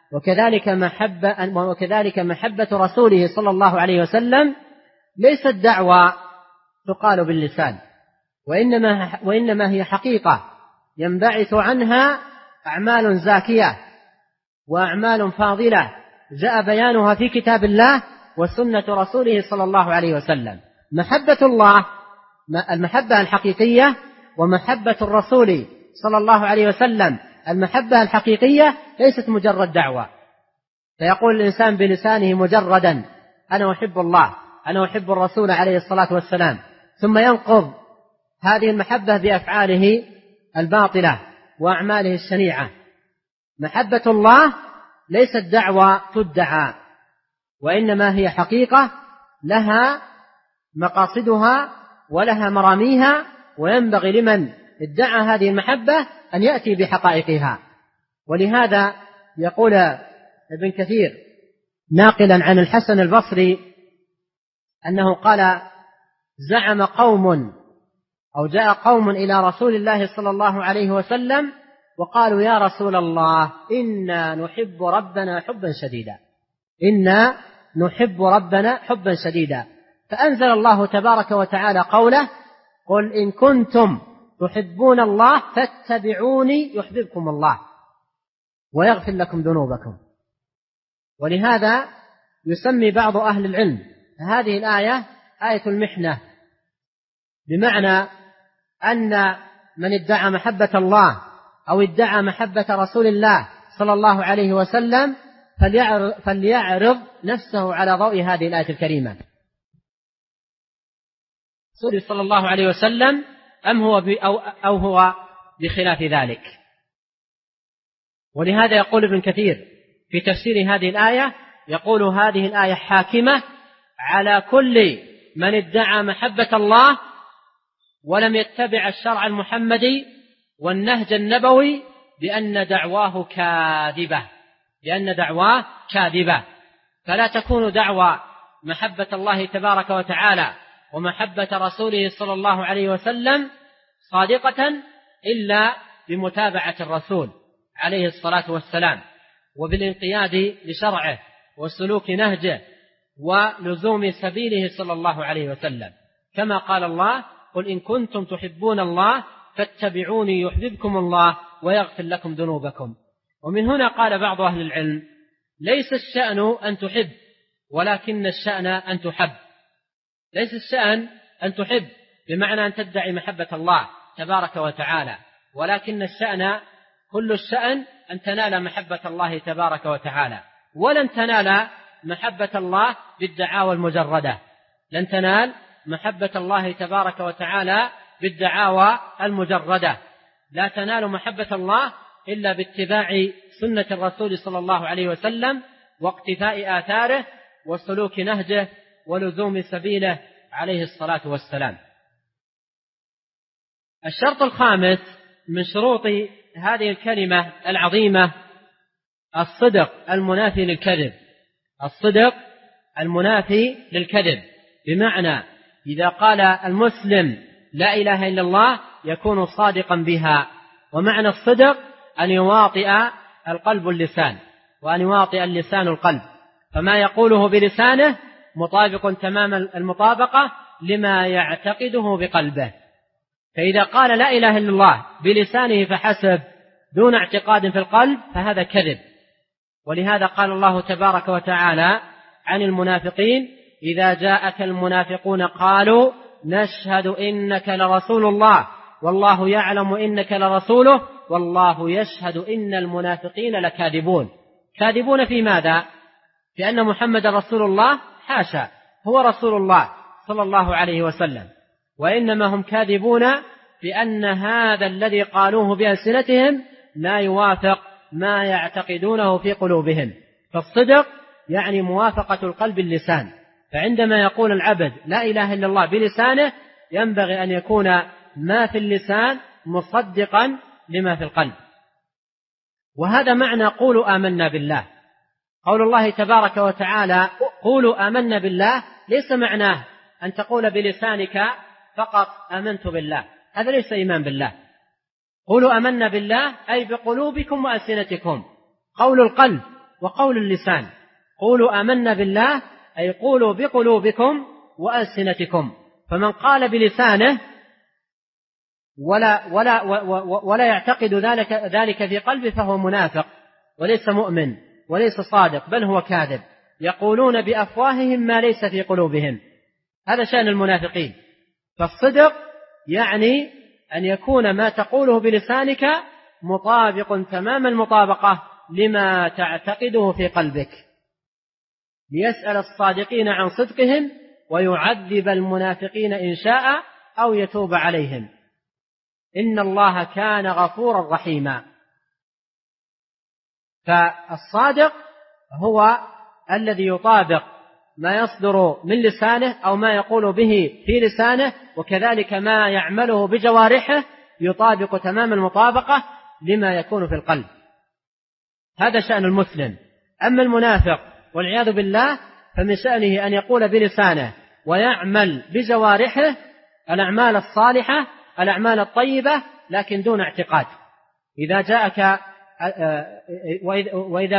وكذلك محبة رسوله صلى الله عليه وسلم ليست دعوة تقال باللسان، وإنما هي حقيقة ينبعث عنها أعمال زاكية وأعمال فاضلة جاء بيانها في كتاب الله وسنة رسوله صلى الله عليه وسلم. محبة الله المحبة الحقيقية، ومحبة الرسول صلى الله عليه وسلم المحبة الحقيقية ليست مجرد دعوة، فيقول الإنسان بلسانه مجردا: أنا أحب الله، أنا أحب الرسول عليه الصلاة والسلام، ثم ينقض هذه المحبة بأفعاله الباطلة وأعماله الشنيعة. محبة الله ليست دعوة تدعى، وإنما هي حقيقة لها مقاصدها ولها مراميها، وينبغي لمن ادعى هذه المحبة أن يأتي بحقائقها. ولهذا يقول ابن كثير ناقلا عن الحسن البصري أنه قال: زعم قوم أو جاء قوم إلى رسول الله صلى الله عليه وسلم وقالوا: يا رسول الله، إنا نحب ربنا حبا شديدا، إنا نحب ربنا حبا شديدا. فأنزل الله تبارك وتعالى قوله: قل إن كنتم تحبون الله فاتبعوني يحببكم الله ويغفر لكم ذنوبكم. ولهذا يسمي بعض أهل العلم هذه الآية آية المحنة، بمعنى أن من ادعى محبة الله أو ادعى محبة رسول الله صلى الله عليه وسلم فليعرض نفسه على ضوء هذه الآية الكريمة. رسول صلى الله عليه وسلم أم هو أو هو بخلاف ذلك. ولهذا يقول ابن كثير في تفسير هذه الآية، يقول هذه الآية حاكمة على كل من ادعى محبة الله ولم يتبع الشرع المحمدي والنهج النبوي بأن دعواه كاذبة. فلا تكون دعوى محبة الله تبارك وتعالى ومحبة رسوله صلى الله عليه وسلم صادقة إلا بمتابعة الرسول عليه الصلاة والسلام وبالانقياد لشرعه وسلوك نهجه ولزوم سبيله صلى الله عليه وسلم، كما قال الله: قل إن كنتم تحبون الله فاتبعوني يحببكم الله ويغفر لكم ذنوبكم. ومن هنا قال بعض أهل العلم: ليس الشأن أن تحب ولكن الشأن أن تحب. ليس الشأن أن تحب بمعنى أن تدعي محبة الله تبارك وتعالى، ولكن الشأن كل الشأن أن تنال محبة الله تبارك وتعالى. ولن تنال محبة الله بالدعاوى المجردة، لن تنال محبة الله تبارك وتعالى بالدعاوى المجردة. لا تنال محبة الله إلا باتباع سنة الرسول صلى الله عليه وسلم واقتفاء آثاره وسلوك نهجه ولزوم سبيله عليه الصلاة والسلام. الشرط الخامس من شروط هذه الكلمة العظيمة الصدق المنافي للكذب. الصدق المنافي للكذب، بمعنى إذا قال المسلم لا إله إلا الله يكون صادقا بها. ومعنى الصدق أن يواطئ القلب اللسان، وأن يواطئ اللسان القلب، فما يقوله بلسانه مطابق تمام المطابقة لما يعتقده بقلبه. فإذا قال لا إله إلا الله بلسانه فحسب دون اعتقاد في القلب فهذا كذب. ولهذا قال الله تبارك وتعالى عن المنافقين: إذا جاءك المنافقون قالوا نشهد إنك لرسول الله والله يعلم إنك لرسوله والله يشهد إن المنافقين لكاذبون. كاذبون في ماذا؟ في أن محمد رسول الله؟ حاشا، هو رسول الله صلى الله عليه وسلم. وإنما هم كاذبون بأن هذا الذي قالوه بألسنتهم لا يوافق ما يعتقدونه في قلوبهم. فالصدق يعني موافقة القلب اللسان. فعندما يقول العبد لا إله إلا الله بلسانه ينبغي أن يكون ما في اللسان مصدقا لما في القلب. وهذا معنى قولوا آمنا بالله. قول الله تبارك وتعالى قولوا آمنا بالله ليس معناه أن تقول بلسانك فقط آمنت بالله، هذا ليس إيمان بالله. قولوا آمنا بالله أي بقلوبكم وألسنتكم، قول القلب وقول اللسان. قولوا آمنا بالله أي قولوا بقلوبكم وألسنتكم. فمن قال بلسانه ولا يعتقد ذلك في قلبه فهو منافق وليس مؤمن وليس صادق، بل هو كاذب. يقولون بأفواههم ما ليس في قلوبهم، هذا شأن المنافقين. فالصدق يعني أن يكون ما تقوله بلسانك مطابق تمام المطابقة لما تعتقده في قلبك، ليسأل الصادقين عن صدقهم ويعذب المنافقين إن شاء أو يتوب عليهم إن الله كان غفورا رحيما. فالصادق هو الذي يطابق ما يصدر من لسانه أو ما يقول به في لسانه، وكذلك ما يعمله بجوارحه يطابق تمام المطابقة لما يكون في القلب. هذا شأن المسلم. أما المنافق والعياذ بالله فمن شأنه أن يقول بلسانه ويعمل بجوارحه الأعمال الصالحة الأعمال الطيبة لكن دون اعتقاد. إذا جاءك وإذا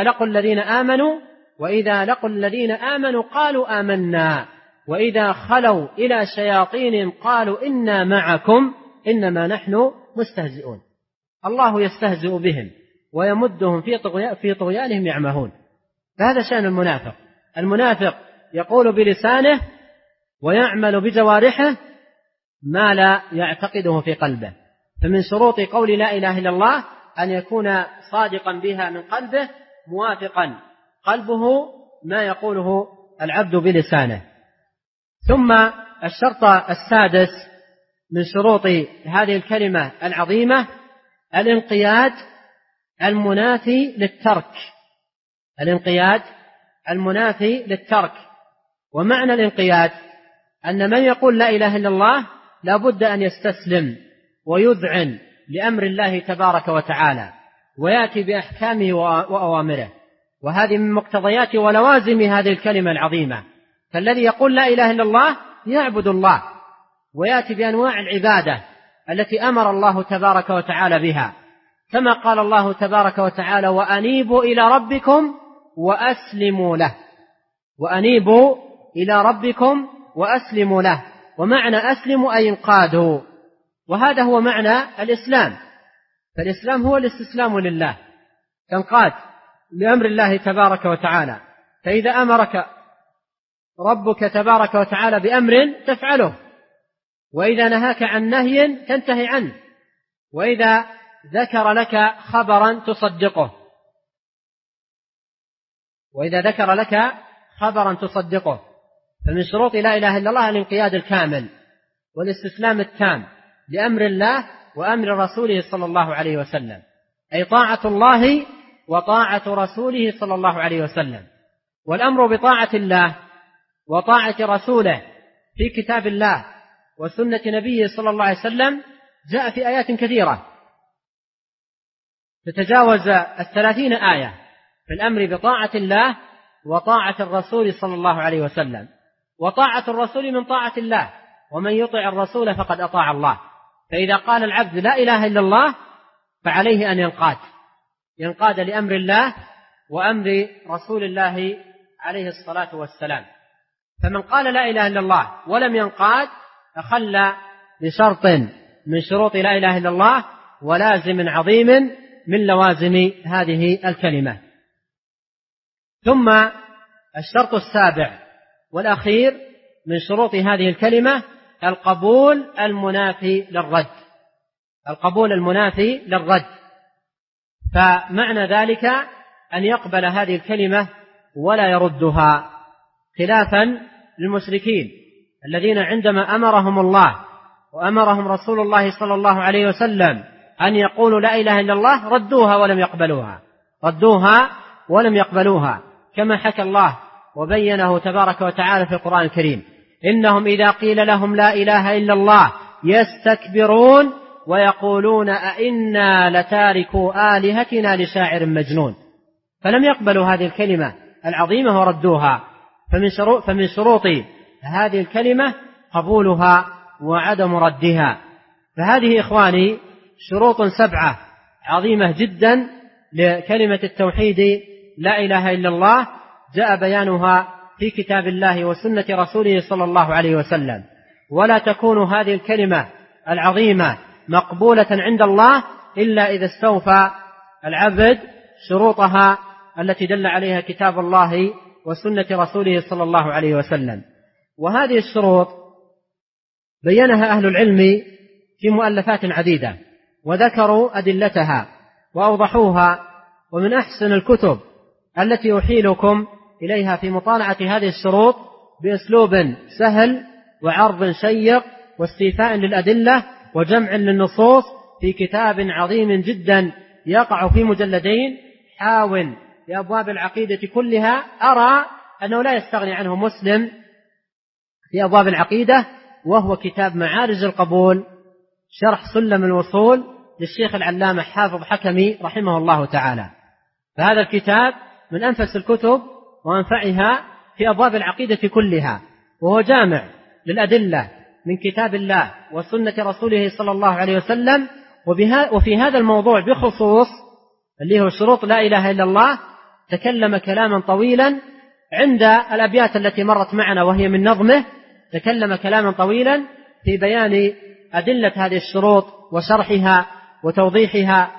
لقوا الذين آمنوا قالوا آمنا وإذا خلوا إلى شياطين قالوا إنا معكم إنما نحن مستهزئون. الله يستهزئ بهم ويمدهم في طغيانهم يعمهون. فهذا شأن المنافق. المنافق يقول بلسانه ويعمل بجوارحه ما لا يعتقده في قلبه. فمن شروط قول لا إله إلا الله أن يكون صادقا بها من قلبه موافقا قلبه ما يقوله العبد بلسانه. ثم الشرط السادس من شروط هذه الكلمة العظيمة الانقياد المنافي للترك. الانقياد المنافي للترك. ومعنى الانقياد أن من يقول لا إله إلا الله لا بد أن يستسلم ويذعن لأمر الله تبارك وتعالى ويأتي بأحكامه وأوامره، وهذه من مقتضيات ولوازم هذه الكلمة العظيمة. فالذي يقول لا إله إلا الله يعبد الله ويأتي بأنواع العبادة التي أمر الله تبارك وتعالى بها، كما قال الله تبارك وتعالى وأنيبوا إلى ربكم وأسلموا له. وأنيبوا إلى ربكم وأسلموا له. ومعنى أسلموا أي انقادوا، وهذا هو معنى الإسلام. فالإسلام هو الاستسلام لله، تنقاد لأمر الله تبارك وتعالى. فإذا أمرك ربك تبارك وتعالى بأمر تفعله، وإذا نهاك عن نهي تنتهي عنه، وإذا ذكر لك خبرا تصدقه، فمن شروط لا إله إلا الله الانقياد الكامل والاستسلام التام لأمر الله وأمر رسوله صلى الله عليه وسلم، أي طاعة الله وطاعة رسوله صلى الله عليه وسلم. والأمر بطاعة الله وطاعة رسوله في كتاب الله وسنة نبيه صلى الله عليه وسلم جاء في آيات كثيرة تتجاوز 30 آية في الأمر بطاعة الله وطاعة الرسول صلى الله عليه وسلم. وطاعة الرسول من طاعة الله، ومن يطع الرسول فقد أطاع الله. فإذا قال العبد لا إله إلا الله فعليه أن ينقاد لأمر الله وأمر رسول الله عليه الصلاة والسلام. فمن قال لا إله إلا الله ولم ينقاد أخل بشرط من شروط لا إله إلا الله ولازم عظيم من لوازم هذه الكلمة. ثم الشرط السابع والأخير من شروط هذه الكلمة القبول المنافي للرد. فمعنى ذلك أن يقبل هذه الكلمة ولا يردها، خلافا للمشركين الذين عندما أمرهم الله وأمرهم رسول الله صلى الله عليه وسلم أن يقولوا لا إله إلا الله ردوها ولم يقبلوها، كما حكى الله وبينه تبارك وتعالى في القرآن الكريم إنهم إذا قيل لهم لا إله إلا الله يستكبرون ويقولون أئنا لتاركوا آلهتنا لشاعر مجنون. فلم يقبلوا هذه الكلمة العظيمة وردوها. فمن شروط هذه الكلمة قبولها وعدم ردها. فهذه إخواني شروط 7 عظيمة جدا لكلمة التوحيد لا إله إلا الله، جاء بيانها في كتاب الله وسنة رسوله صلى الله عليه وسلم. ولا تكون هذه الكلمة العظيمة مقبولة عند الله إلا إذا استوفى العبد شروطها التي دل عليها كتاب الله وسنة رسوله صلى الله عليه وسلم. وهذه الشروط بينها أهل العلم في مؤلفات عديدة وذكروا أدلتها وأوضحوها. ومن أحسن الكتب التي أحيلكم إليها في مطالعة هذه الشروط بأسلوب سهل وعرض شيق واستيفاء للأدلة وجمع للنصوص في كتاب عظيم جدا يقع في مجلدين حاول لأبواب العقيدة كلها، أرى أنه لا يستغني عنه مسلم في أبواب العقيدة، وهو كتاب معارج القبول شرح سلم الوصول للشيخ العلامة حافظ حكمي رحمه الله تعالى. فهذا الكتاب من أنفس الكتب وأنفعها في أبواب العقيدة كلها، وهو جامع للأدلة من كتاب الله وسنة رسوله صلى الله عليه وسلم. وفي هذا الموضوع بخصوص اللي هو شروط لا إله إلا الله تكلم كلاما طويلا عند الأبيات التي مرت معنا وهي من نظمه، تكلم كلاما طويلا في بيان أدلة هذه الشروط وشرحها وتوضيحها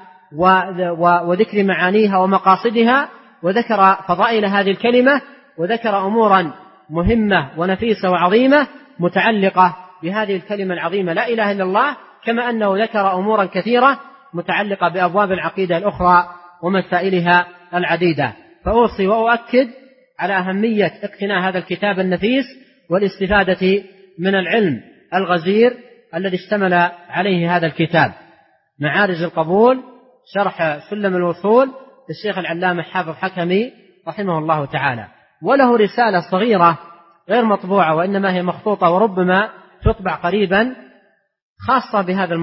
وذكر معانيها ومقاصدها، وذكر فضائل هذه الكلمة، وذكر أمورا مهمة ونفيسة وعظيمة متعلقة بهذه الكلمة العظيمة لا إله إلا الله، كما أنه ذكر أمورا كثيرة متعلقة بأبواب العقيدة الأخرى ومسائلها العديدة. فأوصي وأؤكد على أهمية اقتناء هذا الكتاب النفيس والاستفادة من العلم الغزير الذي اشتمل عليه هذا الكتاب. معارج القبول شرح سلم الوصول للشيخ العلامة حافظ حكمي رحمه الله تعالى، وله رسالة صغيرة غير مطبوعة وإنما هي مخطوطة وربما تطبع قريبا خاصة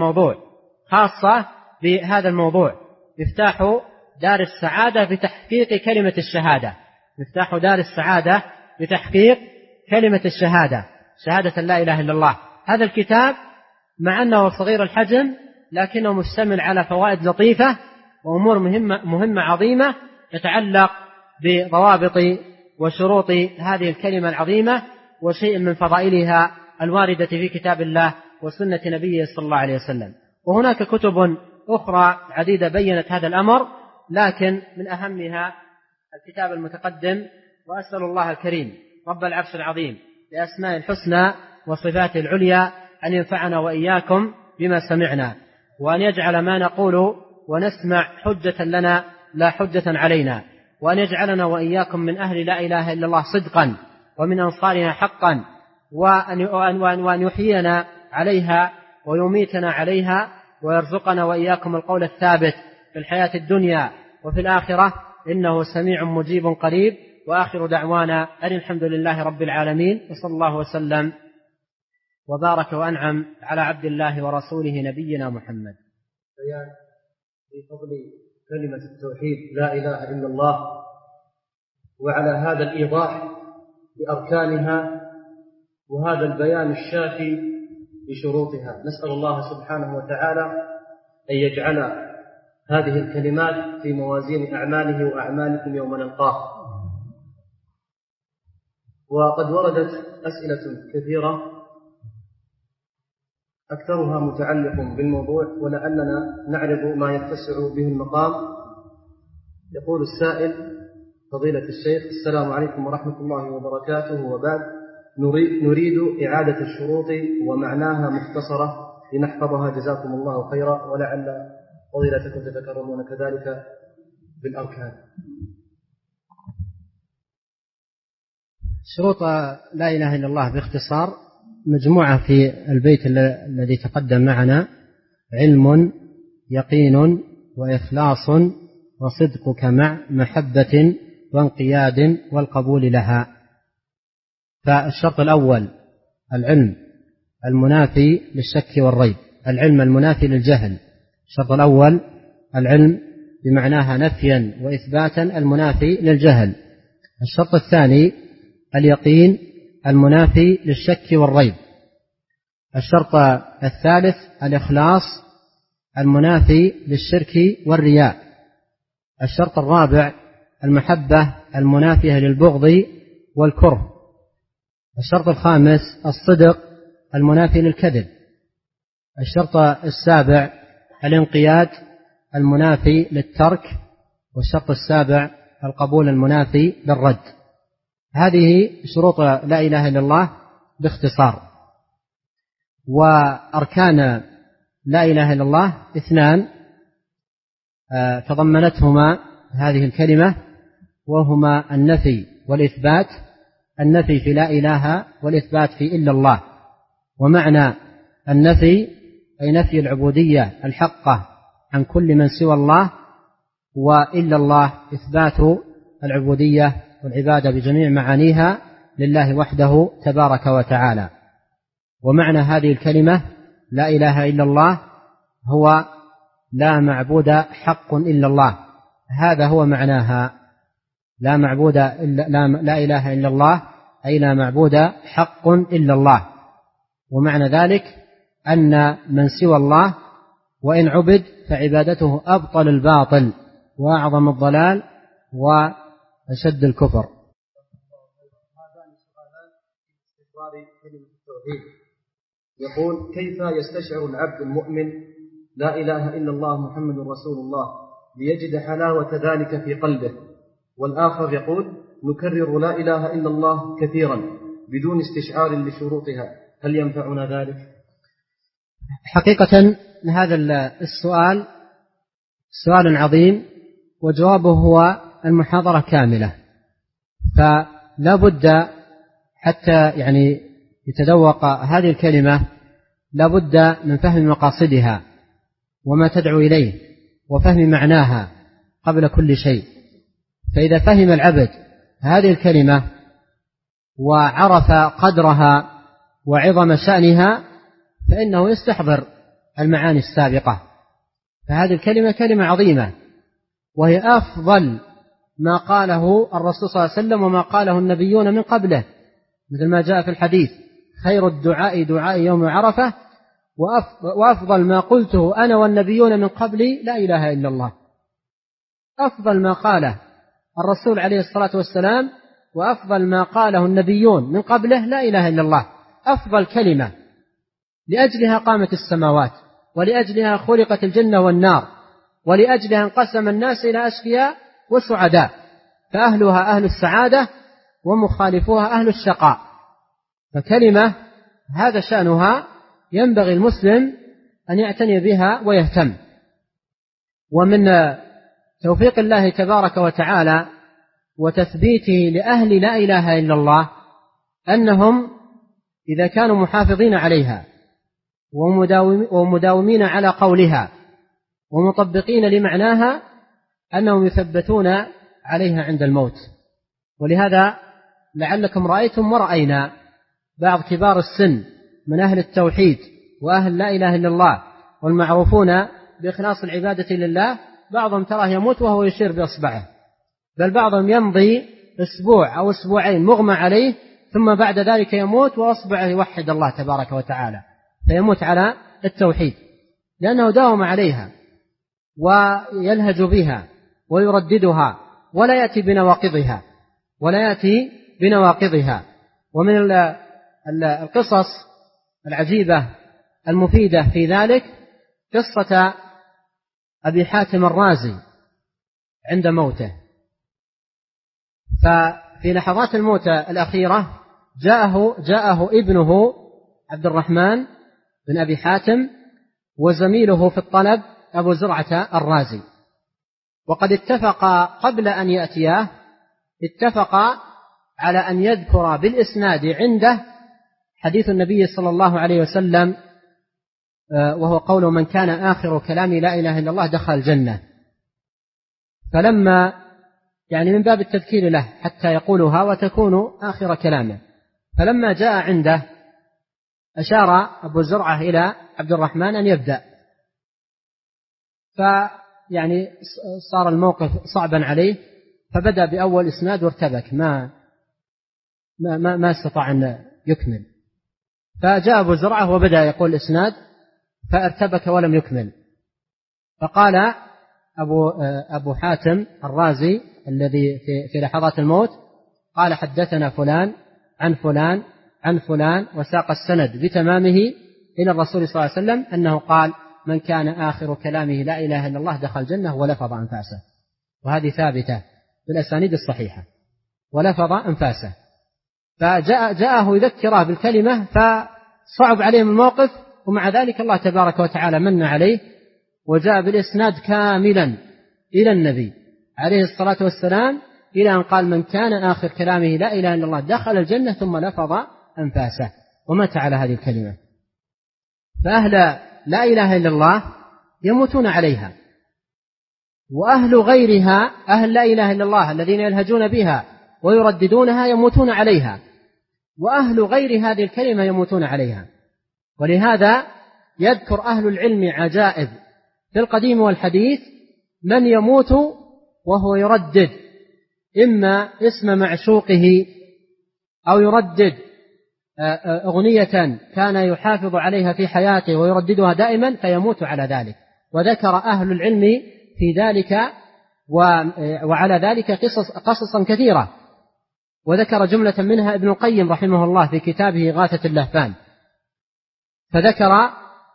بهذا الموضوع، مفتاح دار السعادة بتحقيق كلمة الشهادة. مفتاح دار السعادة بتحقيق كلمة الشهادة، شهادة لا إله إلا الله. هذا الكتاب مع أنه صغير الحجم لكنه مشتمل على فوائد لطيفة وأمور مهمة عظيمة تتعلق بضوابط وشروط هذه الكلمة العظيمة وشيء من فضائلها الواردة في كتاب الله وسنة نبيه صلى الله عليه وسلم. وهناك كتب أخرى عديدة بيّنت هذا الأمر، لكن من أهمها الكتاب المتقدم. وأسأل الله الكريم رب العرش العظيم بأسماء الحسنى وصفاته العليا أن ينفعنا وإياكم بما سمعنا، وأن يجعل ما نقول ونسمع حجة لنا لا حجة علينا، وأن يجعلنا وإياكم من أهل لا إله إلا الله صدقا ومن أنصارها حقا، وأن يحيينا عليها ويميتنا عليها، ويرزقنا وإياكم القول الثابت في الحياة الدنيا وفي الآخرة، إنه سميع مجيب قريب. وآخر دعوانا أن الحمد لله رب العالمين، وصلى الله وسلم وبارك وأنعم على عبد الله ورسوله نبينا محمد. بيان في فضل كلمة التوحيد لا إله إلا الله، وعلى هذا الإيضاح بأركانها وهذا البيان الشافي بشروطها. نسأل الله سبحانه وتعالى أن يجعل هذه الكلمات في موازين أعماله وأعمالكم يوم نلقاه. وقد وردت أسئلة كثيرة أكثرها متعلق بالموضوع، ولعلنا نعرض ما يتسع به المقام. يقول السائل: فضيلة الشيخ، السلام عليكم ورحمة الله وبركاته، وبعد نريد إعادة الشروط ومعناها مختصرة لنحفظها جزاكم الله خيرا، ولعل فضيلتكم تتكرمون كذلك بالأركان. شروط لا إله إلا الله باختصار مجموعة في البيت الذي تقدم معنا: علم، يقين، وإخلاص، وصدقك مع محبة وانقياد والقبول لها. فالشرط الأول العلم المنافي للشك والريب، العلم المنافي للجهل. الشرط الأول العلم بمعناها نفيا وإثباتا المنافي للجهل. الشرط الثاني اليقين المنافي للشك والريب. الشرط الثالث الإخلاص المنافي للشرك والرياء. الشرط الرابع المحبة المنافية للبغض والكره. الشرط الخامس الصدق المنافي للكذب. الشرط السابع الانقياد المنافي للترك. والشرط السابع القبول المنافي للرد. هذه شروط لا إله إلا الله باختصار. وأركان لا إله إلا الله اثنان تضمنتهما هذه الكلمة، وهما النفي والإثبات. النفي في لا إله والإثبات في إلا الله. ومعنى النفي أي نفي العبودية الحقة عن كل من سوى الله، وإلا الله إثبات العبودية والعبادة بجميع معانيها لله وحده تبارك وتعالى. ومعنى هذه الكلمة لا إله إلا الله هو لا معبود حق إلا الله. هذا هو معناها، لا معبود لا إله إلا الله أي لا معبود حق إلا الله. ومعنى ذلك أن من سوى الله وإن عبد فعبادته أبطل الباطل وأعظم الضلال وأشد الكفر. يقول: كيف يستشعر العبد المؤمن لا إله إلا الله محمد رسول الله ليجد حلاوة ذلك في قلبه؟ والآخر يقول: نكرر لا إله إلا الله كثيرا بدون استشعار لشروطها، هل ينفعنا ذلك؟ حقيقة هذا السؤال سؤال عظيم، وجوابه هو المحاضرة كاملة، فلا بد حتى يعني يتذوق هذه الكلمة لا بد من فهم مقاصدها وما تدعو إليه وفهم معناها قبل كل شيء. فإذا فهم العبد هذه الكلمة وعرف قدرها وعظم شأنها فإنه يستحضر المعاني السابقة. فهذه الكلمة كلمة عظيمة، وهي أفضل ما قاله الرسول صلى الله عليه وسلم وما قاله النبيون من قبله، مثل ما جاء في الحديث: خير الدعاء دعاء يوم عرفة، وأفضل ما قلته أنا والنبيون من قبلي لا إله إلا الله. أفضل ما قاله الرسول عليه الصلاة والسلام وأفضل ما قاله النبيون من قبله لا إله إلا الله، أفضل كلمة، لأجلها قامت السماوات، ولأجلها خلقت الجنة والنار، ولأجلها انقسم الناس إلى أشقياء وسعداء، فأهلها أهل السعادة ومخالفوها أهل الشقاء. فكلمة هذا شأنها ينبغي المسلم أن يعتني بها ويهتم. ومن توفيق الله تبارك وتعالى وتثبيته لأهل لا إله إلا الله أنهم إذا كانوا محافظين عليها ومداومين على قولها ومطبقين لمعناها أنهم يثبتون عليها عند الموت. ولهذا لعلكم رأيتم ورأينا بعض كبار السن من أهل التوحيد وأهل لا إله إلا الله والمعروفون بإخلاص العبادة لله، بعضهم تراه يموت وهو يشير بإصبعه، بل بعضهم يمضي أسبوع أو أسبوعين مغمى عليه ثم بعد ذلك يموت وأصبعه يوحد الله تبارك وتعالى، فيموت على التوحيد لأنه داوم عليها ويلهج بها ويرددها ولا يأتي بنواقضها. ومن القصص العجيبة المفيدة في ذلك قصة أبي حاتم الرازي عند موته. ففي لحظات الموت الأخيرة جاءه ابنه عبد الرحمن بن أبي حاتم وزميله في الطلب أبو زرعة الرازي، وقد اتفقا قبل أن يأتياه على أن يذكر بالإسناد عنده حديث النبي صلى الله عليه وسلم، وهو قول: من كان آخر كلامي لا إله إلا الله دخل الجنة. فلما يعني من باب التذكير له حتى يقولها وتكون آخر كلامه، فلما جاء عنده أشار أبو زرعة إلى عبد الرحمن أن يبدأ، فيعني صار الموقف صعبا عليه فبدأ بأول إسناد وارتبك، ما استطاع أن يكمل، فجاء أبو زرعة وبدأ يقول إسناد فارتبك ولم يكمل. فقال أبو حاتم الرازي الذي في لحظات الموت قال: حدثنا فلان عن فلان عن فلان، وساق السند بتمامه إلى الرسول صلى الله عليه وسلم أنه قال: من كان آخر كلامه لا إله إلا الله دخل الجنة ولفظ أنفاسه. وهذه ثابتة بالأسانيد الصحيحة، ولفظ أنفاسه. فجاءه يذكره بالكلمة فصعب عليهم الموقف، ومع ذلك الله تبارك وتعالى من عليه وجاء بالإسناد كاملا إلى النبي عليه الصلاة والسلام إلى أن قال: من كان آخر كلامه لا إله إلا الله دخل الجنة، ثم لفظ أنفاسه ومات على هذه الكلمة. فأهل لا إله إلا الله يموتون عليها، وأهل غيرها أهل لا إله إلا الله الذين يلهجون بها ويرددونها يموتون عليها، وأهل غير هذه الكلمة يموتون عليها. ولهذا يذكر أهل العلم عجائب في القديم والحديث من يموت وهو يردد إما اسم معشوقه أو يردد أغنية كان يحافظ عليها في حياته ويرددها دائما فيموت على ذلك. وذكر أهل العلم في ذلك وعلى ذلك قصصا كثيرة، وذكر جملة منها ابن القيم رحمه الله في كتابه غاثة اللهفان، فذكر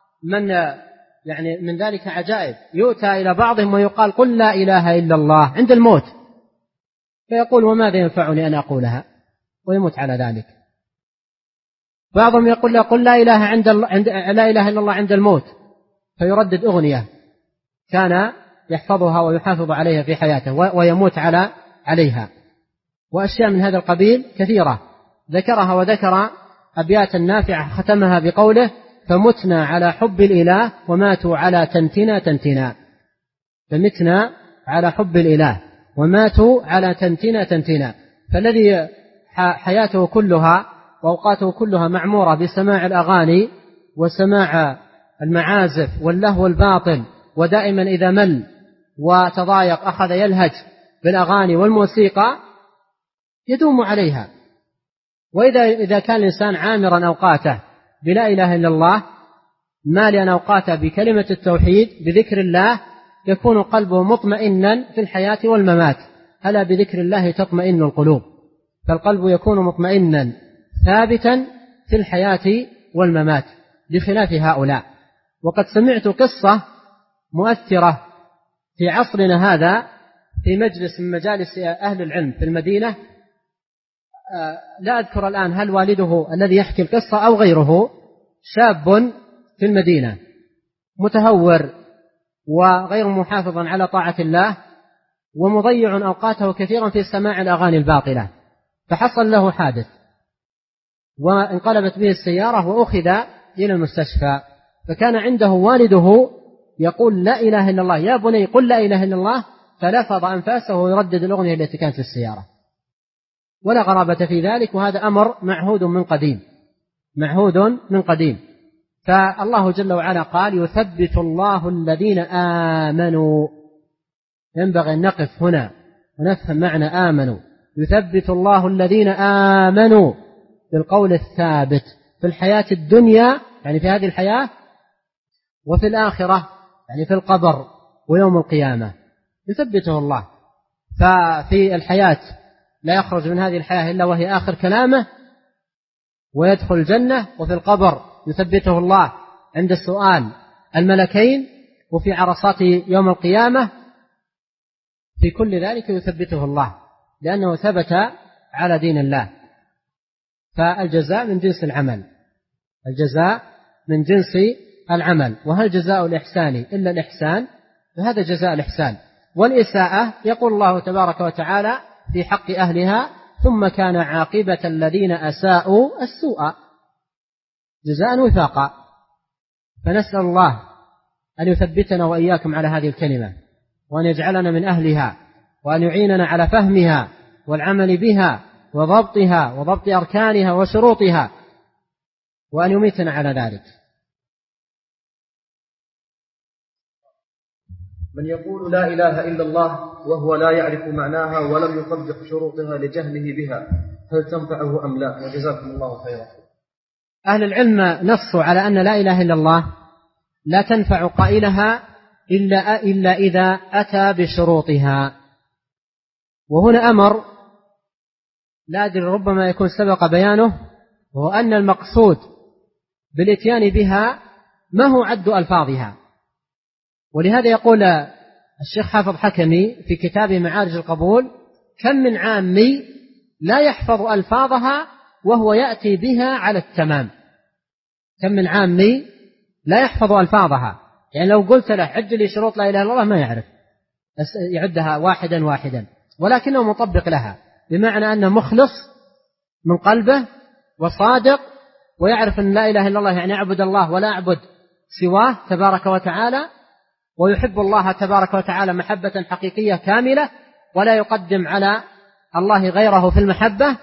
من ذلك عجائب. يؤتى إلى بعضهم ويقال: قل لا إله إلا الله عند الموت، فيقول: وماذا ينفعني أن أقولها؟ ويموت على ذلك. بعضهم يقول: لا قل لا إله إلا الله عند الموت، فيردد أغنية كان يحفظها ويحافظ عليها في حياته ويموت عليها. وأشياء من هذا القبيل كثيرة ذكرها، وذكر أبياتا نافعة ختمها بقوله: فمتنا على حب الإله وماتوا على تنتنا تنتنا. فمتنا على حب الإله وماتوا على تنتنا تنتنا. فالذي حياته كلها وأوقاته كلها معمورة بسماع الأغاني وسماع المعازف واللهو الباطل، ودائما إذا مل وتضايق أخذ يلهج بالأغاني والموسيقى، يدوم عليها. وإذا كان الإنسان عامرا أوقاته بلا إله إلا الله، مالئا أوقاته بكلمة التوحيد بذكر الله، يكون قلبه مطمئنا في الحياة والممات. ألا بذكر الله تطمئن القلوب. فالقلب يكون مطمئنا ثابتا في الحياة والممات، بخلاف هؤلاء. وقد سمعت قصة مؤثرة في عصرنا هذا في مجلس من مجالس أهل العلم في المدينة. لا أذكر الآن هل والده الذي يحكي القصة أو غيره. شاب في المدينة متهور وغير محافظ على طاعة الله، ومضيع أوقاته كثيرا في سماع الأغاني الباطلة. فحصل له حادث وانقلبت به السيارة وأخذ إلى المستشفى. فكان عنده والده يقول: لا إله إلا الله، يا بني قل لا إله إلا الله. فلفظ أنفاسه ويردد الأغنية التي كانت في السيارة. ولا غرابة في ذلك، وهذا أمر معهود من قديم. فالله جل وعلا قال: يثبت الله الذين آمنوا. ينبغي أن نقف هنا ونفهم معنى آمنوا. يثبت الله الذين آمنوا بالقول الثابت في الحياة الدنيا، يعني في هذه الحياة، وفي الآخرة، يعني في القبر ويوم القيامة يثبته الله. ففي الحياة لا يخرج من هذه الحياة إلا وهي آخر كلامه ويدخل الجنة، وفي القبر يثبته الله عند السؤال الملكين، وفي عرصات يوم القيامة. في كل ذلك يثبته الله لأنه ثبت على دين الله. فالجزاء من جنس العمل، الجزاء من جنس العمل. وهل جزاء الإحسان إلا الإحسان؟ فهذا جزاء الإحسان. والإساءة يقول الله تبارك وتعالى في حق أهلها: ثم كان عاقبة الذين أساءوا السوء. جزاء وفاقا. فنسأل الله أن يثبتنا وإياكم على هذه الكلمة، وأن يجعلنا من أهلها، وأن يعيننا على فهمها والعمل بها وضبطها وضبط أركانها وشروطها، وأن يميتنا على ذلك. من يقول لا إله إلا الله وهو لا يعرف معناها ولم يطبق شروطها لجهله بها، هل تنفعه أم لا؟ وجزاكم الله خيرا. أهل العلم نصوا على أن لا إله إلا الله لا تنفع قائلها إلا إذا أتى بشروطها. وهنا أمر لا أدري ربما يكون سبق بيانه، وهو أن المقصود بالإتيان بها ما هو عد ألفاظها. ولهذا يقول الشيخ حافظ حكمي في كتاب معارج القبول: كم من عامي لا يحفظ ألفاظها وهو يأتي بها على التمام. كم من عامي لا يحفظ ألفاظها، يعني لو قلت له عد لي شروط لا إله إلا الله ما يعرف، يعدها واحدا واحدا، ولكنه مطبق لها، بمعنى أنه مخلص من قلبه وصادق، ويعرف أن لا إله إلا الله يعني أعبد الله ولا أعبد سواه تبارك وتعالى، ويحب الله تبارك وتعالى محبة حقيقية كاملة، ولا يقدم على الله غيره في المحبة.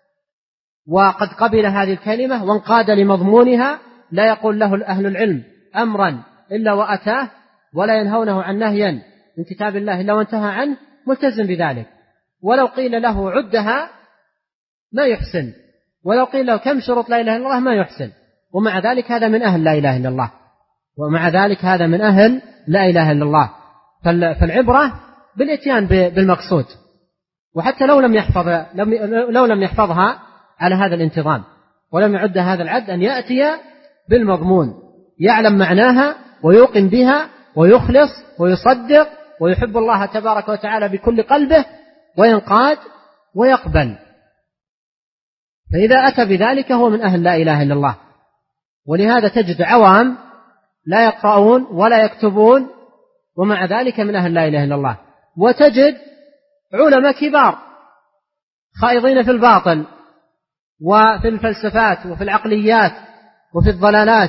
وقد قبل هذه الكلمة وانقاد لمضمونها، لا يقول له أهل العلم أمرا إلا وأتاه، ولا ينهونه عن نهيا من كتاب الله إلا وانتهى عنه، ملتزم بذلك. ولو قيل له عدها ما يحسن، ولو قيل له كم شروط لا إله إلا الله ما يحسن، ومع ذلك هذا من أهل لا إله إلا الله، ومع ذلك هذا من أهل لا إله إلا الله. فالعبرة بالإتيان بالمقصود، وحتى لو لم يحفظها على هذا الانتظام ولم يعد هذا العد، أن يأتي بالمضمون، يعلم معناها ويوقن بها ويخلص ويصدق ويحب الله تبارك وتعالى بكل قلبه وينقاد ويقبل. فإذا أتى بذلك هو من أهل لا إله إلا الله. ولهذا تجد عوام لا يقرؤون ولا يكتبون ومع ذلك من أهل لا إله إلا الله. وتجد علماء كبار خائضين في الباطل وفي الفلسفات وفي العقليات وفي الضلالات،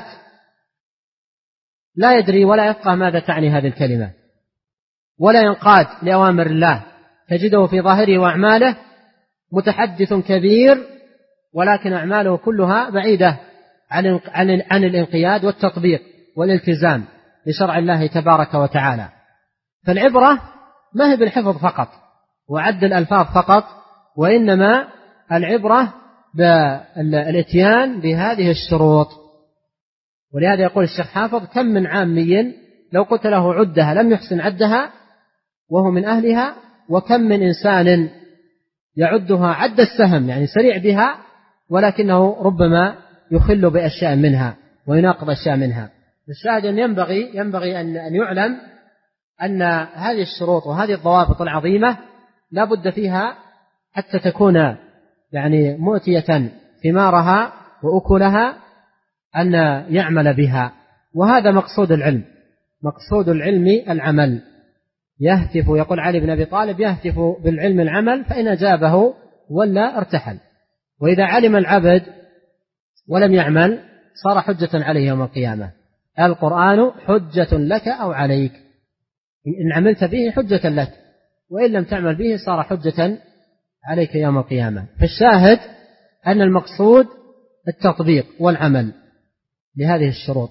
لا يدري ولا يفقه ماذا تعني هذه الكلمة، ولا ينقاد لأوامر الله. تجده في ظاهره وأعماله متحدث كبير، ولكن أعماله كلها بعيدة عن الانقياد والتطبيق والالتزام بشرع الله تبارك وتعالى. فالعبرة ما هي بالحفظ فقط وعد الألفاظ فقط، وإنما العبرة بالاتيان بهذه الشروط. ولهذا يقول الشيخ حافظ: كم من عامي لو قلت له عدها لم يحسن عدها وهو من أهلها، وكم من إنسان يعدها عد السهم، يعني سريع بها، ولكنه ربما يخل بأشياء منها ويناقض أشياء منها. الشاهد أن ينبغي أن يعلم أن هذه الشروط وهذه الضوابط العظيمة لا بد فيها حتى تكون يعني مؤتية ثمارها وأكلها أن يعمل بها. وهذا مقصود العلم، مقصود العلم العمل. يهتف، يقول علي بن أبي طالب: يهتف بالعلم العمل، فإن أجابه ولا ارتحل. وإذا علم العبد ولم يعمل صار حجة عليه يوم القيامة. القرآن حجة لك أو عليك، إن عملت به حجة لك، وإن لم تعمل به صار حجة عليك يوم القيامة. فالشاهد أن المقصود التطبيق والعمل لهذه الشروط.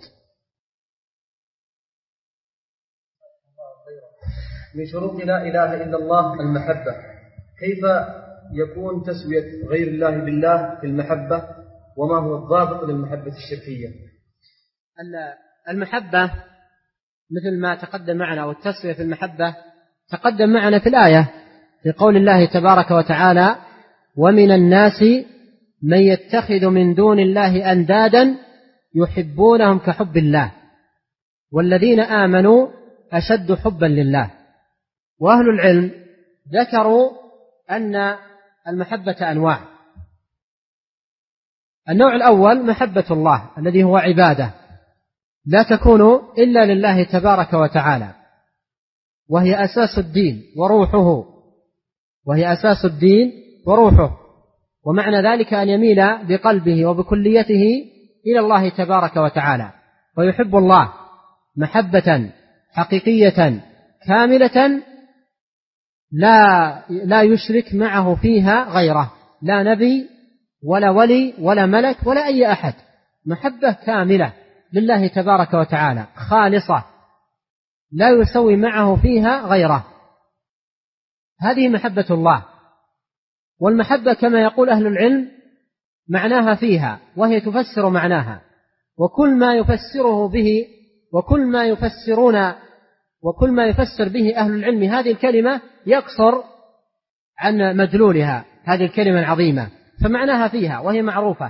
من شروط لا إله إلا الله المحبة. كيف يكون تسوية غير الله بالله في المحبة، وما هو الضابط للمحبة الشركية؟ المحبة مثل ما تقدم معنا، والتسوية في المحبة تقدم معنا في الآية في قول الله تبارك وتعالى: ومن الناس من يتخذ من دون الله أندادا يحبونهم كحب الله والذين آمنوا أشد حبا لله. وأهل العلم ذكروا أن المحبة أنواع. النوع الأول محبة الله الذي هو عبادة، لا تكون إلا لله تبارك وتعالى، وهي أساس الدين وروحه، وهي أساس الدين وروحه. ومعنى ذلك أن يميل بقلبه وبكليته إلى الله تبارك وتعالى، ويحب الله محبة حقيقية كاملة لا يشرك معه فيها غيره، لا نبي ولا ولي ولا ملك ولا أي أحد، محبة كاملة لله تبارك وتعالى خالصة لا يسوي معه فيها غيره. هذه محبة الله. والمحبة كما يقول أهل العلم معناها فيها، وهي تفسر معناها، وكل ما يفسره به وكل ما يفسر به أهل العلم هذه الكلمة يقصر عن مدلولها، هذه الكلمة العظيمة، فمعناها فيها وهي معروفة.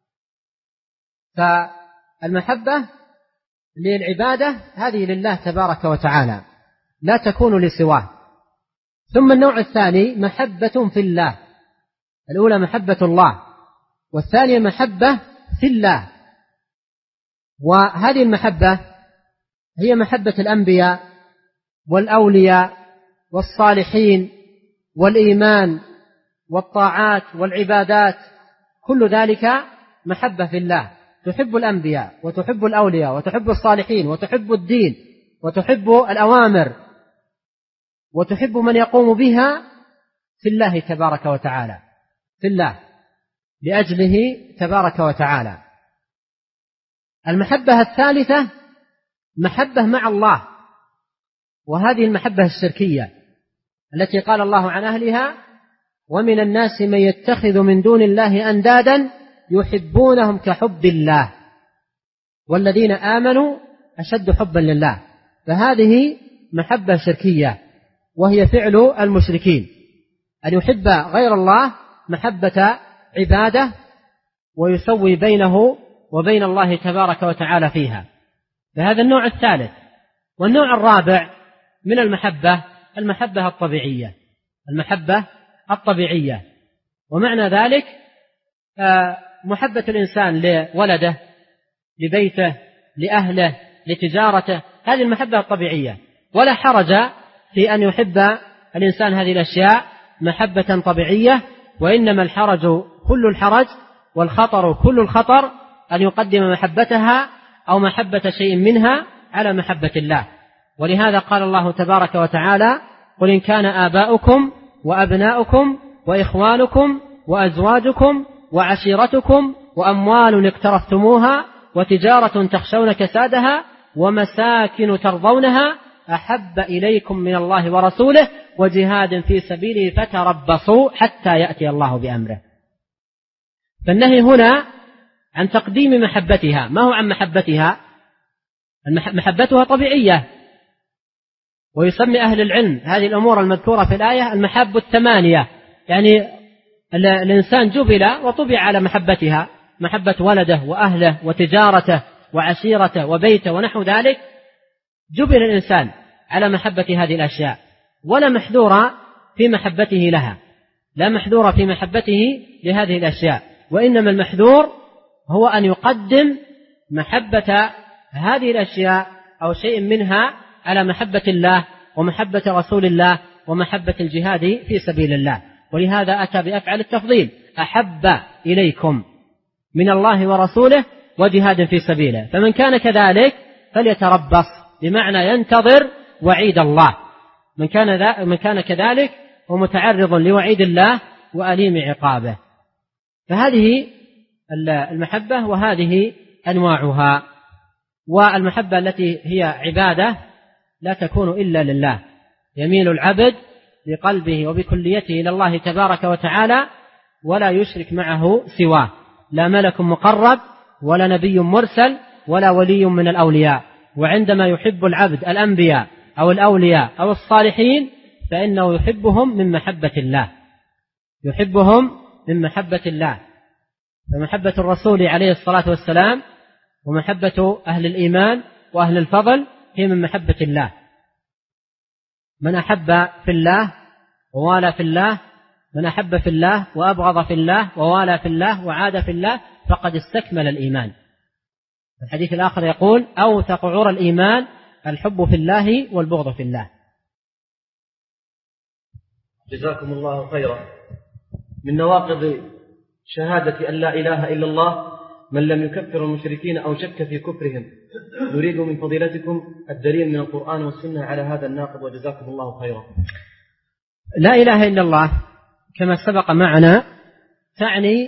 فالمحبة للعبادة هذه لله تبارك وتعالى لا تكون لسواه. ثم النوع الثاني محبة في الله، الأولى محبة الله، والثانية محبة في الله. وهذه المحبة هي محبة الأنبياء والأولياء والصالحين والإيمان والطاعات والعبادات، كل ذلك محبة في الله. تحب الأنبياء وتحب الأولياء وتحب الصالحين وتحب الدين وتحب الأوامر وتحب من يقوم بها في الله تبارك وتعالى، في الله لأجله تبارك وتعالى. المحبة الثالثة محبة مع الله، وهذه المحبة الشركية التي قال الله عن أهلها: ومن الناس من يتخذ من دون الله أندادا يحبونهم كحب الله والذين آمنوا أشد حبا لله. فهذه محبة شركية، وهي فعل المشركين، أن يحب غير الله محبة عبادة ويسوي بينه وبين الله تبارك وتعالى فيها. فهذا النوع الثالث. والنوع الرابع من المحبة المحبة الطبيعية، المحبة الطبيعية، ومعنى ذلك محبة الإنسان لولده، لبيته، لأهله، لتجارته، هذه المحبة الطبيعية. ولا حرج في أن يحب الإنسان هذه الأشياء محبة طبيعية، وإنما الحرج كل الحرج والخطر كل الخطر أن يقدم محبتها أو محبة شيء منها على محبة الله. ولهذا قال الله تبارك وتعالى: قل إن كان آباؤكم وأبناؤكم وإخوانكم وأزواجكم وعشيرتكم وأموال اقترفتموها وتجارة تخشون كسادها ومساكن ترضونها أحب إليكم من الله ورسوله وجهاد في سبيله فتربصوا حتى يأتي الله بأمره. فالنهي هنا عن تقديم محبتها، ما هو عن محبتها، محبتها طبيعية، ويسمي أهل العلم هذه الأمور المذكورة في الآية المحاب الثمانية، يعني الإنسان جبل وطبع على محبتها، محبة ولده وأهله وتجارته وعشيرته وبيته ونحو ذلك، جبل الإنسان على محبة هذه الأشياء، ولا محذور في محبته لها، لا محذور في محبته لهذه الأشياء، وإنما المحذور هو أن يقدم محبة هذه الأشياء أو شيء منها على محبة الله ومحبة رسول الله ومحبة الجهاد في سبيل الله. ولهذا أتى بأفعال التفضيل: أحب إليكم من الله ورسوله وجهاد في سبيله. فمن كان كذلك فليتربص، بمعنى ينتظر وعيد الله. من كان كذلك ومتعرض لوعيد الله وأليم عقابه. فهذه المحبة وهذه أنواعها. والمحبة التي هي عبادة لا تكون إلا لله، يميل العبد بقلبه وبكليته إلى الله تبارك وتعالى ولا يشرك معه سواه، لا ملك مقرب ولا نبي مرسل ولا ولي من الأولياء. وعندما يحب العبد الأنبياء أو الأولياء أو الصالحين فإنه يحبهم من محبة الله، يحبهم من محبة الله. فمحبة الرسول عليه الصلاة والسلام ومحبة أهل الإيمان وأهل الفضل هي من محبة الله. من أحب في الله ووالى في الله، من أحب في الله وأبغض في الله ووالى في الله وعاد في الله فقد استكمل الإيمان. الحديث الآخر يقول: أوثق عرى الإيمان الحب في الله والبغض في الله. جزاكم الله خيرا. من نواقض شهادة أن لا إله إلا الله من لم يكفر المشركين أو شك في كفرهم. نريد من فضيلتكم الدليل من القرآن والسنة على هذا الناقض، وجزاكم الله خيرا. لا إله إلا الله كما سبق معنا تعني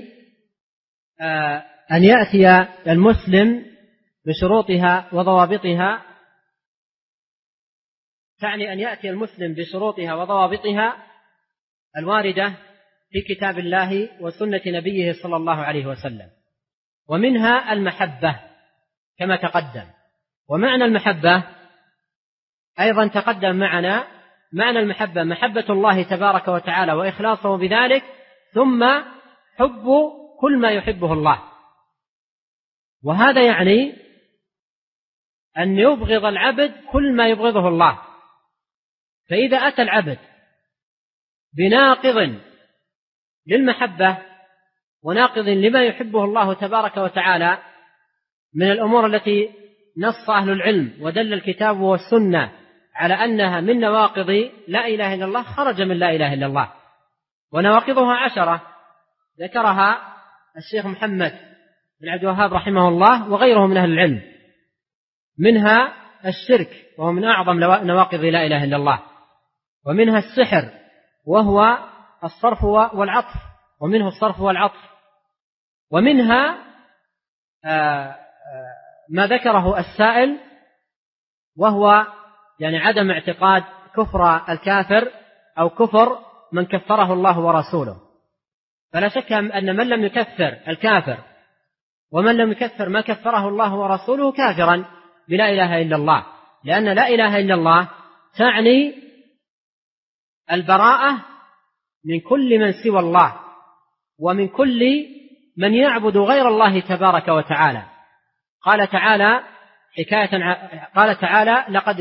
أن يأتي المسلم بشروطها وضوابطها، تعني أن يأتي المسلم بشروطها وضوابطها الواردة في كتاب الله وسنة نبيه صلى الله عليه وسلم. ومنها المحبة كما تقدم. ومعنى المحبة أيضا تقدم معنا، معنى المحبة محبة الله تبارك وتعالى وإخلاصه بذلك، ثم حب كل ما يحبه الله. وهذا يعني أن يبغض العبد كل ما يبغضه الله. فإذا أتى العبد بناقض للمحبة وناقض لما يحبه الله تبارك وتعالى من الأمور التي نص أهل العلم ودل الكتاب والسنة على أنها من نواقض لا إله إلا الله، خرج من لا إله إلا الله. ونواقضها 10 ذكرها الشيخ محمد بن عبد الوهاب رحمه الله وغيره من أهل العلم. منها الشرك وهو من أعظم نواقض لا إله إلا الله، ومنها السحر وهو الصرف والعطف، ومنه الصرف والعطف، ومنها ما ذكره السائل وهو يعني عدم اعتقاد كفر الكافر أو كفر من كفره الله ورسوله. فلا شك أن من لم يكفر الكافر ومن لم يكفر ما كفره الله ورسوله كافرا بلا إله إلا الله، لأن لا إله إلا الله تعني البراءة من كل من سوى الله ومن كل من يعبد غير الله تبارك وتعالى. قال تعالى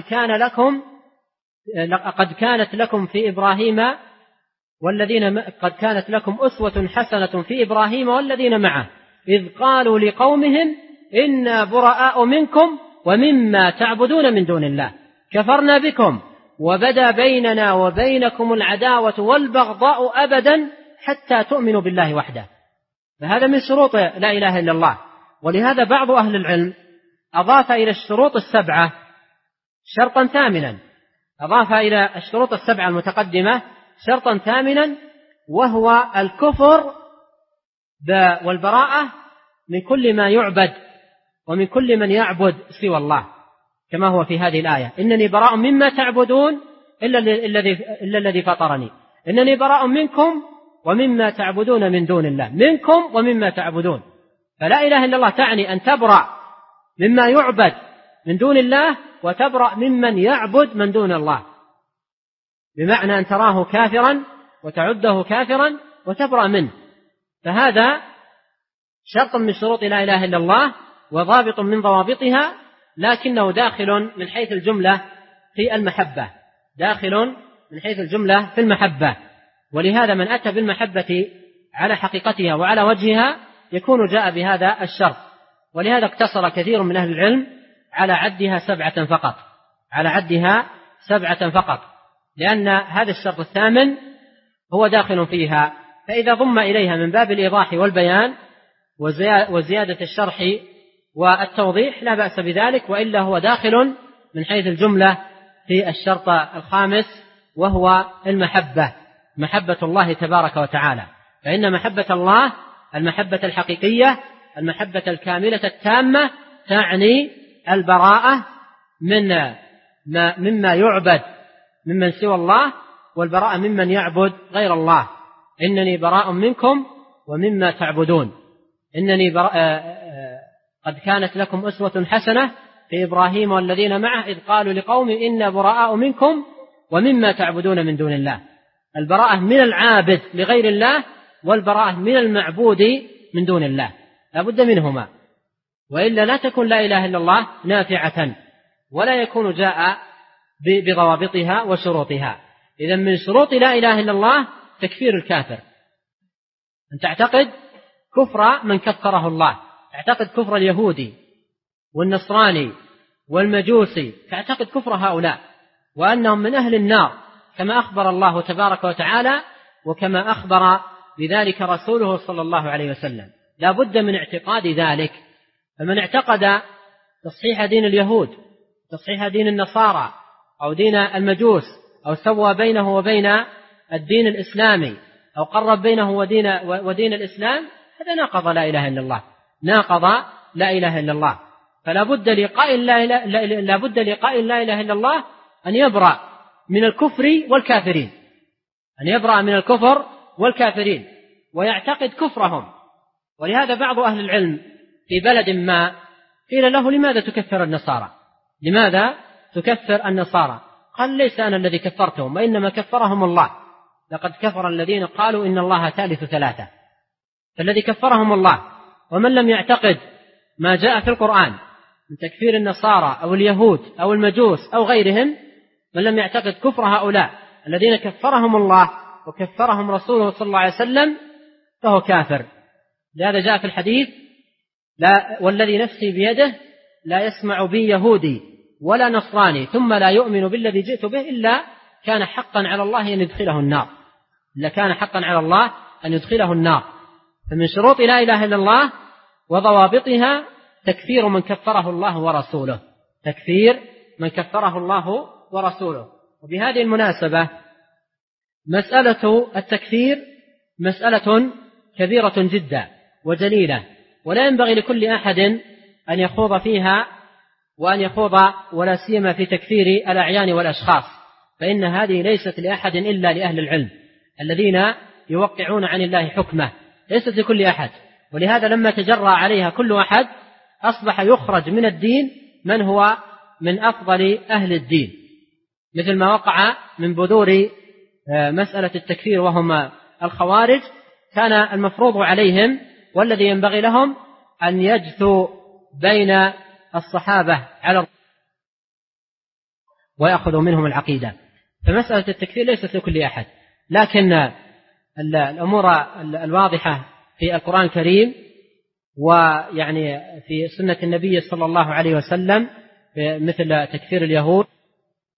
لقد كانت لكم في إبراهيم قد كانت لكم أسوة حسنة في إبراهيم والذين معه إذ قالوا لقومهم إنا براء منكم ومما تعبدون من دون الله كفرنا بكم وبدا بيننا وبينكم العداوة والبغضاء أبدا حتى تؤمنوا بالله وحده. فهذا من شروط لا إله إلا الله. ولهذا بعض أهل العلم أضاف إلى الشروط السبعة شرطا ثامنا، أضاف إلى الشروط السبعة المتقدمة شرطا ثامنا، وهو الكفر والبراءة من كل ما يعبد ومن كل من يعبد سوى الله، كما هو في هذه الآية: إنني براء مما تعبدون إلا الذي فطرني، إنني براء منكم ومما تعبدون من دون الله، منكم ومما تعبدون. فلا إله إلا الله تعني أن تبرأ مما يعبد من دون الله وتبرأ ممن يعبد من دون الله، بمعنى أن تراه كافرا وتعده كافرا وتبرأ منه. فهذا شرط من شروط لا إله إلا الله وضابط من ضوابطها، لكنه داخل من حيث الجملة في المحبة، داخل من حيث الجملة في المحبة. ولهذا من أتى بالمحبة على حقيقتها وعلى وجهها يكون جاء بهذا الشرط. ولهذا اقتصر كثير من أهل العلم على عدها 7 فقط، على عدها 7 فقط، لأن هذا الشرط الثامن هو داخل فيها، فإذا ضم إليها من باب الإيضاح والبيان وزيادة الشرح والتوضيح لا بأس بذلك، وإلا هو داخل من حيث الجملة في الشرط الخامس، وهو المحبة، محبة الله تبارك وتعالى. فإن محبة الله المحبة الحقيقية، المحبة الكاملة التامة، تعني البراءة مما يعبد ممن سوى الله، والبراءة ممن يعبد غير الله. إنني براء منكم ومما تعبدون. قد كانت لكم أسوة حسنة في إبراهيم والذين معه إذ قالوا لقوم إنا براء منكم ومما تعبدون من دون الله. البراءة من العابد لغير الله، والبراءة من المعبود من دون الله، لا بد منهما، وإلا لا تكون لا إله إلا الله نافعة، ولا يكون جاء بضوابطها وشروطها. إذن من شروط لا إله إلا الله تكفير الكافر، أن تعتقد كفر من كفره الله، تعتقد كفر اليهودي والنصراني والمجوسي، تعتقد كفر هؤلاء وأنهم من أهل النار، كما أخبر الله تبارك وتعالى وكما أخبر بذلك رسوله صلى الله عليه وسلم. لا بد من اعتقاد ذلك. فمن اعتقد تصحيح دين اليهود، تصحيح دين النصارى، أو دين المجوس، أو سوى بينه وبين الدين الإسلامي، أو قرب بينه ودين الإسلام، هذا ناقض لا إله إلا الله، ناقض لا إله إلا الله. فلا بد لقائل لا إله إلا الله أن يبرأ من الكفر والكافرين، أن يبرأ من الكفر والكافرين ويعتقد كفرهم. ولهذا بعض أهل العلم في بلد ما قيل له: لماذا تكفر النصارى؟ لماذا تكفر النصارى؟ قال: ليس أنا الذي كفرتهم، وإنما كفرهم الله. لقد كفر الذين قالوا إن الله ثالث ثلاثة. فالذي كفرهم الله. ومن لم يعتقد ما جاء في القرآن من تكفير النصارى أو اليهود أو المجوس أو غيرهم، من لم يعتقد كفر هؤلاء الذين كفرهم الله وكفرهم رسوله صلى الله عليه وسلم فهو كافر. لهذا جاء في الحديث: لا والذي نفسي بيده لا يسمع بي يهودي ولا نصراني ثم لا يؤمن بالذي جئت به إلا كان حقا على الله أن يدخله النار، إلا كان حقا على الله أن يدخله النار. فمن شروط لا إله إلا الله وضوابطها تكفير من كفره الله ورسوله، تكفير من كفره الله ورسوله. وبهذه المناسبة مسألة التكفير مسألة كبيرة جدا وجليلة، ولا ينبغي لكل أحد أن يخوض فيها وأن يخوض ولا سيما في تكفير الأعيان والأشخاص، فإن هذه ليست لأحد إلا لأهل العلم الذين يوقعون عن الله حكمه، ليست لكل أحد. ولهذا لما تجرى عليها كل أحد أصبح يخرج من الدين من هو من أفضل أهل الدين، مثل ما وقع من بذور مسألة التكفير وهم الخوارج. كان المفروض عليهم والذي ينبغي لهم أن يجثوا بين الصحابة على ويأخذوا منهم العقيدة. فمسألة التكفير ليست لكل أحد، لكن الأمور الواضحة في القرآن الكريم ويعني في سنة النبي صلى الله عليه وسلم مثل تكفير اليهود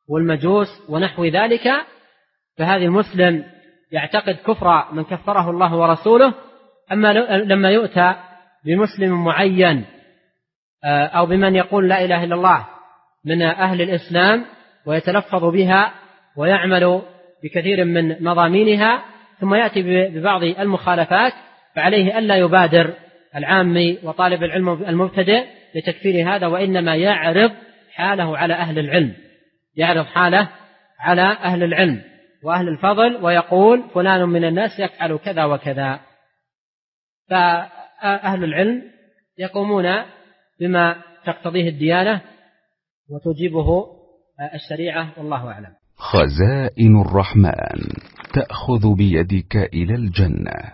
والمجوس ونحو ذلك، فهذا المسلم يعتقد كفر من كفره الله ورسوله. أما لما يؤتى بمسلم معين أو بمن يقول لا إله إلا الله من أهل الإسلام ويتلفظ بها ويعمل بكثير من مضامينها ثم يأتي ببعض المخالفات، فعليه ألا يبادر العامي وطالب العلم المبتدئ لتكفير هذا، وإنما يعرض حاله على أهل العلم، يعرض حاله على أهل العلم وأهل الفضل ويقول فلان من الناس يفعل كذا وكذا. فأهل العلم يقومون بما تقتضيه الديانة وتجيبه الشريعة، والله أعلم. خزائن الرحمن تأخذ بيدك إلى الجنة.